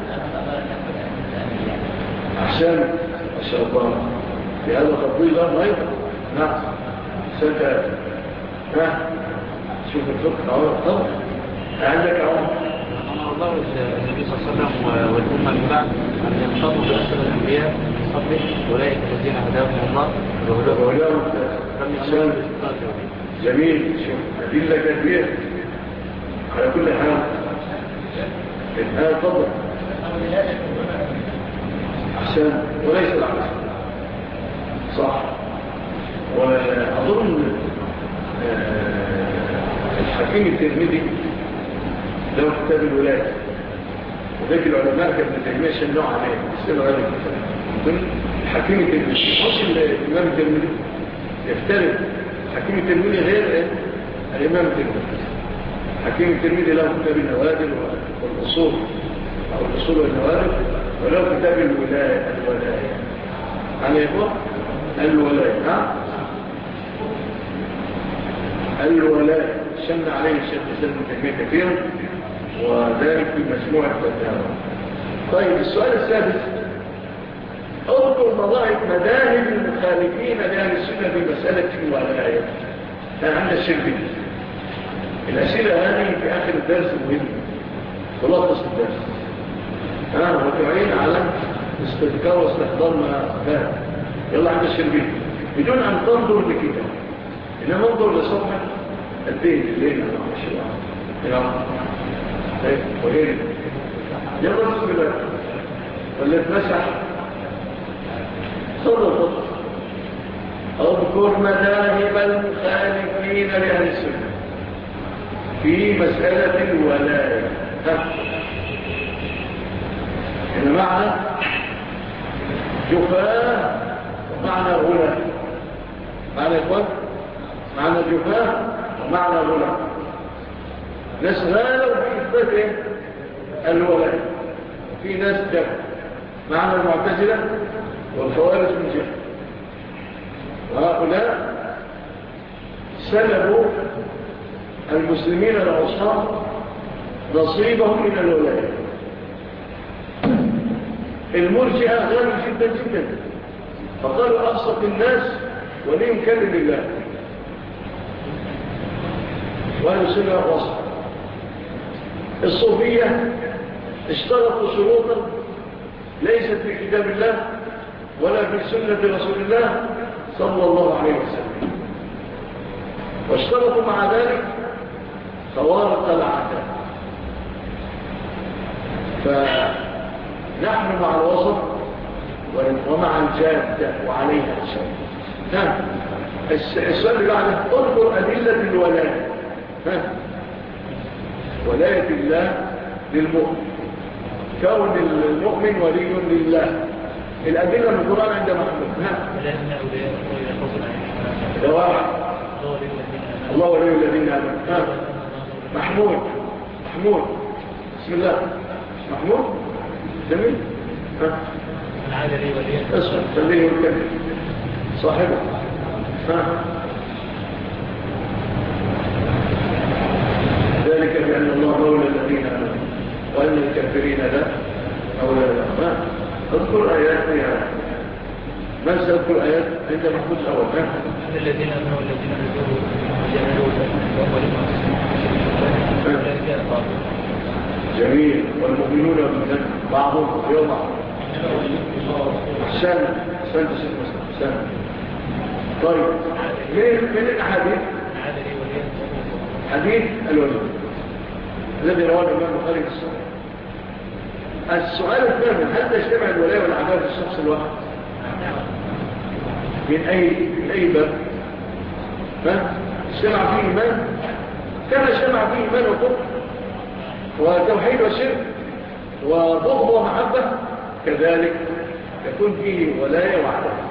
أحسن ما شاء الله. في هذا تطويل ما يبقى. نعم. أحسنت آدم. شوف الفقه طبعا عندك الله النبي صلى الله عليه وسلم والأمة من بعد أن ينشطوا بأسر الأنبياء من قبله أولئك الذين هداهم الله وهداهم الإسلام. جميل. شوف أدلة كثيرة على كل حال. الآن فضل أحسن وليس العكس. صح. وأظن الحكيم الترمذي له كتاب الولاية، وذلك العلماء كانت تهميش النوع عليه السنة غالب الحكيم الترمذي. أصل الإمام الترمذي يختلف. الحكيم الترمذي غير الإمام الترمذي. الحكيم الترمذي له كتاب النوادر والأصول أو الأصول والنوادر، وله كتاب الولاية. يعني يقول الولاية. الولاية شن عليه الشيخ الإسلام ابن تيمية كثيرا، وذلك في مجموعة فتاوى. طيب السؤال السادس: اذكر مذاهب المخالفين لأهل السنة في مسألة الولاية. عند الشربي. الأسئلة هذه في آخر الدرس مهم، خلاصة الدرس. وتعين على استذكار واستحضار ما فات يلا عند الشربين بدون أن تنظر لكتاب إنما انظر لصفحة البيت الليلة مع الشباب وإيه يلا بسم الله واللي اتمسح صدر اذكر مذاهب المخالفين لأهل السنة في مسألة الولاية إن معنى جفاه ومعنى غلا معنى إخوان معنى جفاه ومعنى غلا ناس غالوا في إثبات الولاية في ناس جفاه معنى المعتزلة والخوارج من جهة وهؤلاء سلبوا المسلمين العصاة نصيبهم من الولاية المرجئة غالوا جدا جدا فقالوا أبسط الناس ولي يكلم الله ويسلم وصف الصوفية اشترطوا شروطا ليست في كتاب الله ولا في سنة رسول الله صلى الله عليه وسلم واشترطوا مع ذلك خوارق العادات فنحن مع الوسط ومع الجادة وعليها الشيء نعم السؤال اللي بعده اذكر أدلة الولاية ولاية الله للمؤمن كون المؤمن ولي لله الأدلة من القرآن عند محمد ده واحد الله ولي الذين آمنوا محمود بسم الله محمود جميل العادة لي وليا اسمع خليه يتكلم صاحبه ذلك بأن الله مولى الذين آمنوا وأن الكافرين لا مولى لهم اذكر آيات يا من سأذكر آيات عند محمود الأول الذين آمنوا والذين هدوا وجعلوا جميل والمؤمنون بعضهم يوم بعض سنة طيب من الحديث حديث الولي الذي رواه الإمام البخاري في الصحيح السؤال الثامن هل تجتمع الولاية والعداوة في الشخص الواحد من أي باب اجتمع فيه إيمان كما اجتمع فيه إيمان وكفر وتوحيد وشرك وبغض ومحبة كذلك يكون فيه ولاية وعداوة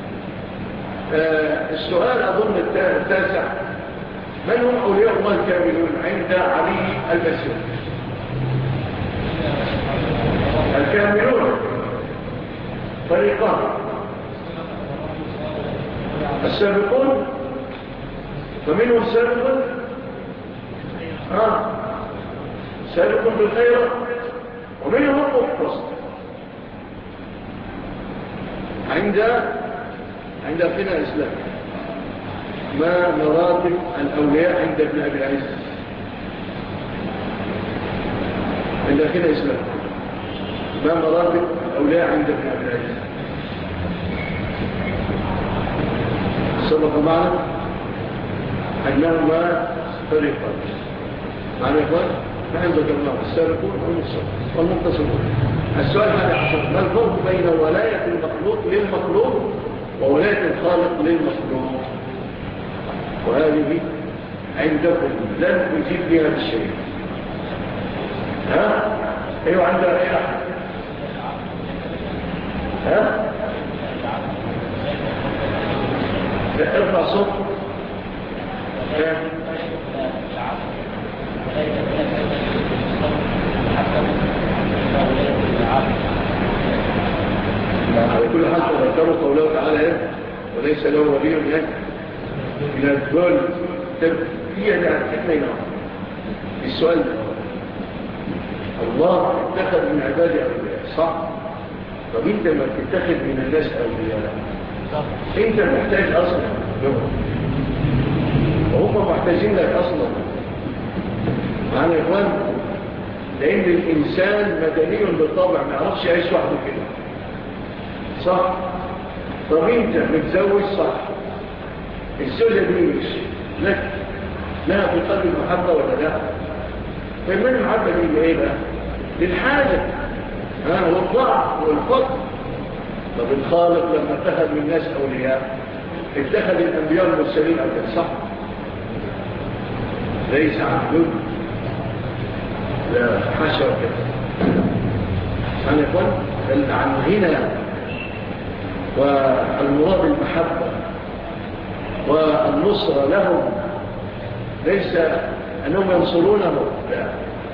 السؤال أظن التاسع من هم أولياء الله الكاملون عند علي المسيح الكاملون فريقان السابقون فمنهم سابق سابق بالخير ومنهم مقتصد عند أخينا الإسلام ما مراتب الأولياء عند ابن أبي العز عند أخينا الإسلام ما مراتب الأولياء عند ابن أبي العز سبق معنا أنهما فريقان معنا يا إخوان نحن ذكرناه السابقون والمقتصدون السؤال هذا عشر ما الفرق بين ولاية المخلوق للمخلوق وولاية الخالق للمخلوق وهذه عندكم لن تجيب بها الشيء ايوه عندها ايه احد ارفع صوت على كل حال تذكروا قوله تعالى وليس له ولي من الذل هي ده حكمنا السؤال ده الله اتخذ من عباده أولياء صح؟ طب انت ما تتخذ من الناس أولياء انت محتاج أصلا لهم وهم محتاجين لك أصلا معنا يا إخوان لأن الإنسان مدني بالطبع ما يعرفش يعيش وحده كده صح؟ طب انت متزوج صح، الزوجة دي مش لك لها في قلب المحبة ولا لا؟ فمن المحبة دي لإيه بقى؟ للحاجة والضعف والفقر. طب الخالق لما اتخذ من الناس أولياء اتخذ الأنبياء المرسلين أولياء صح؟ ليس عبد لا حاشا وكذا. أنا يقول بل عن غنى والمراد المحبة والنصرة لهم، ليس أنهم ينصرونه، لا.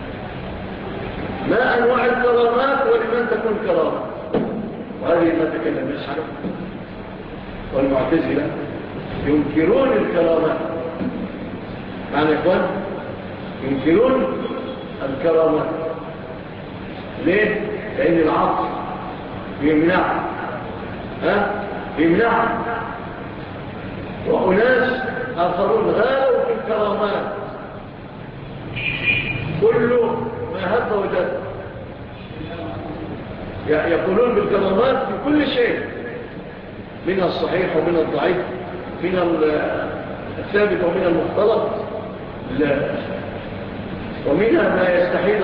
ما أنواع الكرامات ولمن تكون كرامة، وهذه ما تكلم الشرع. والمعتزلة ينكرون الكرامات، معنى إخوان ينكرون الكرامات. ليه؟ لأن العقل يمنع وأناس آخرون غالوا في الكرامات، كل ما هب وجد يقولون بالكرامات في كل شيء، من الصحيح ومن الضعيف، من الثابت ومن المختلط، ومنها ما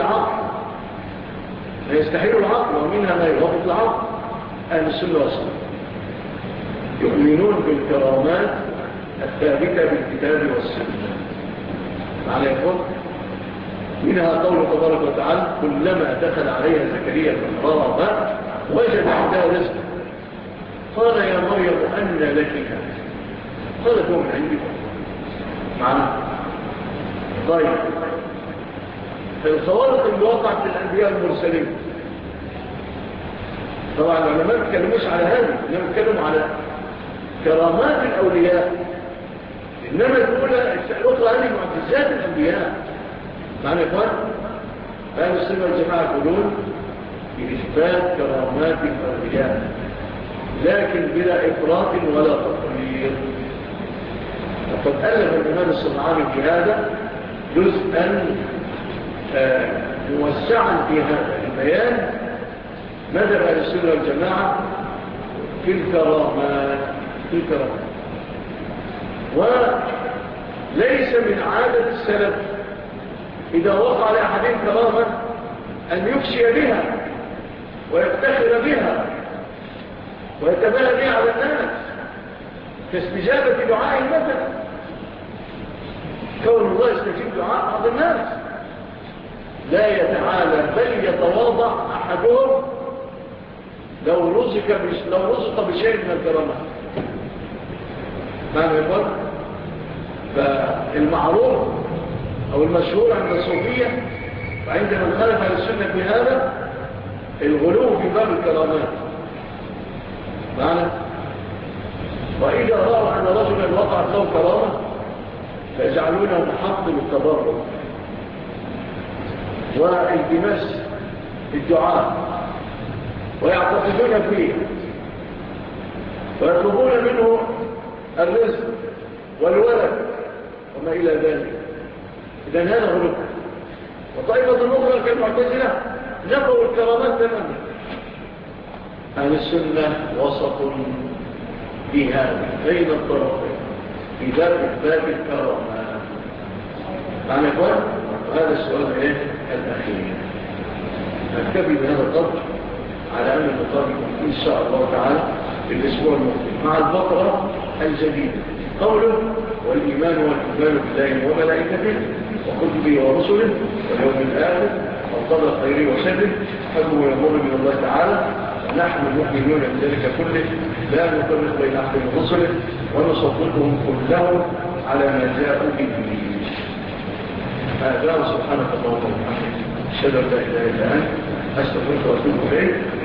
يستحيل العقل ومنها ما يوافق العقل. أهل السنة والسنة يؤمنون بالكرامات الثابتة بالكتاب والسنة. معنى يقول منها قوله تبارك وتعالى كلما دخل عليها زكريا المحراب وجد عندها رزقا قال يا مريم أن لك هذا؟ قالت هو من عندك. معنى طيب الخوارق اللي وقعت في الأنبياء المرسلين، طبعا العلماء ما تكلموش على هذه، إنما تكلموا على كرامات الأولياء، إنما الأولى الأخرى هذه معجزات الأنبياء. معنى إخوان أهل السنة والجماعة يقولون بإثبات كرامات الأولياء، لكن بلا إفراط ولا تقرير. وقد ألف الإمام الصنعاني في هذا جزءا موسعا في هذا البيان مذهب أهل السنة والجماعة في الكرامات. وليس من عادة السلف إذا وقع لأحدهم كرامة أن يفشي بها ويفتخر بها ويتباهى بها على الناس كاستجابة دعاء مثلا، كون الله يستجيب دعاء بعض الناس، لا يتعالى بل يتواضع أحدهم لو رزق بشيء من الكرامات. معنى يقول فالمعروف أو المشهور عند الصوفية وعند من خالف على السنة في هذا الغلو في باب الكرامات. معنى وإذا رأوا أن رجلا وقعت له كرامة فيجعلونه محط للتضرر والتماس الدعاء ويعتقدون فيه ويطلبون منه الرزق والولد وما إلى ذلك. إذن هذا غلو. وطائفة الأخرى كالمعتزلة نفوا الكرامات تماما. أهل السنة وسط في هذا بين الطرفين في باب إثبات الكرامات. معنى إخوان وهذا السؤال الأخير. نكتفي بهذا القدر على أن نطبق إن شاء الله تعالى في الأسبوع المقبل مع الفقرة الجديدة قوله والإيمان والإيمان بالله وملائكته وكتبه ورسله واليوم الآخر والقدر خيره وشره حبه ويمر من الله تعالى ونحن مؤمنون بذلك كله لا نفرق بين أحد من رسله ونصدقهم كلهم على ما جاءوا به. هذا سبحانك اللهم وبحمدك أشهد أن لا إله إلا أنت أستغفرك وأتوب إليك.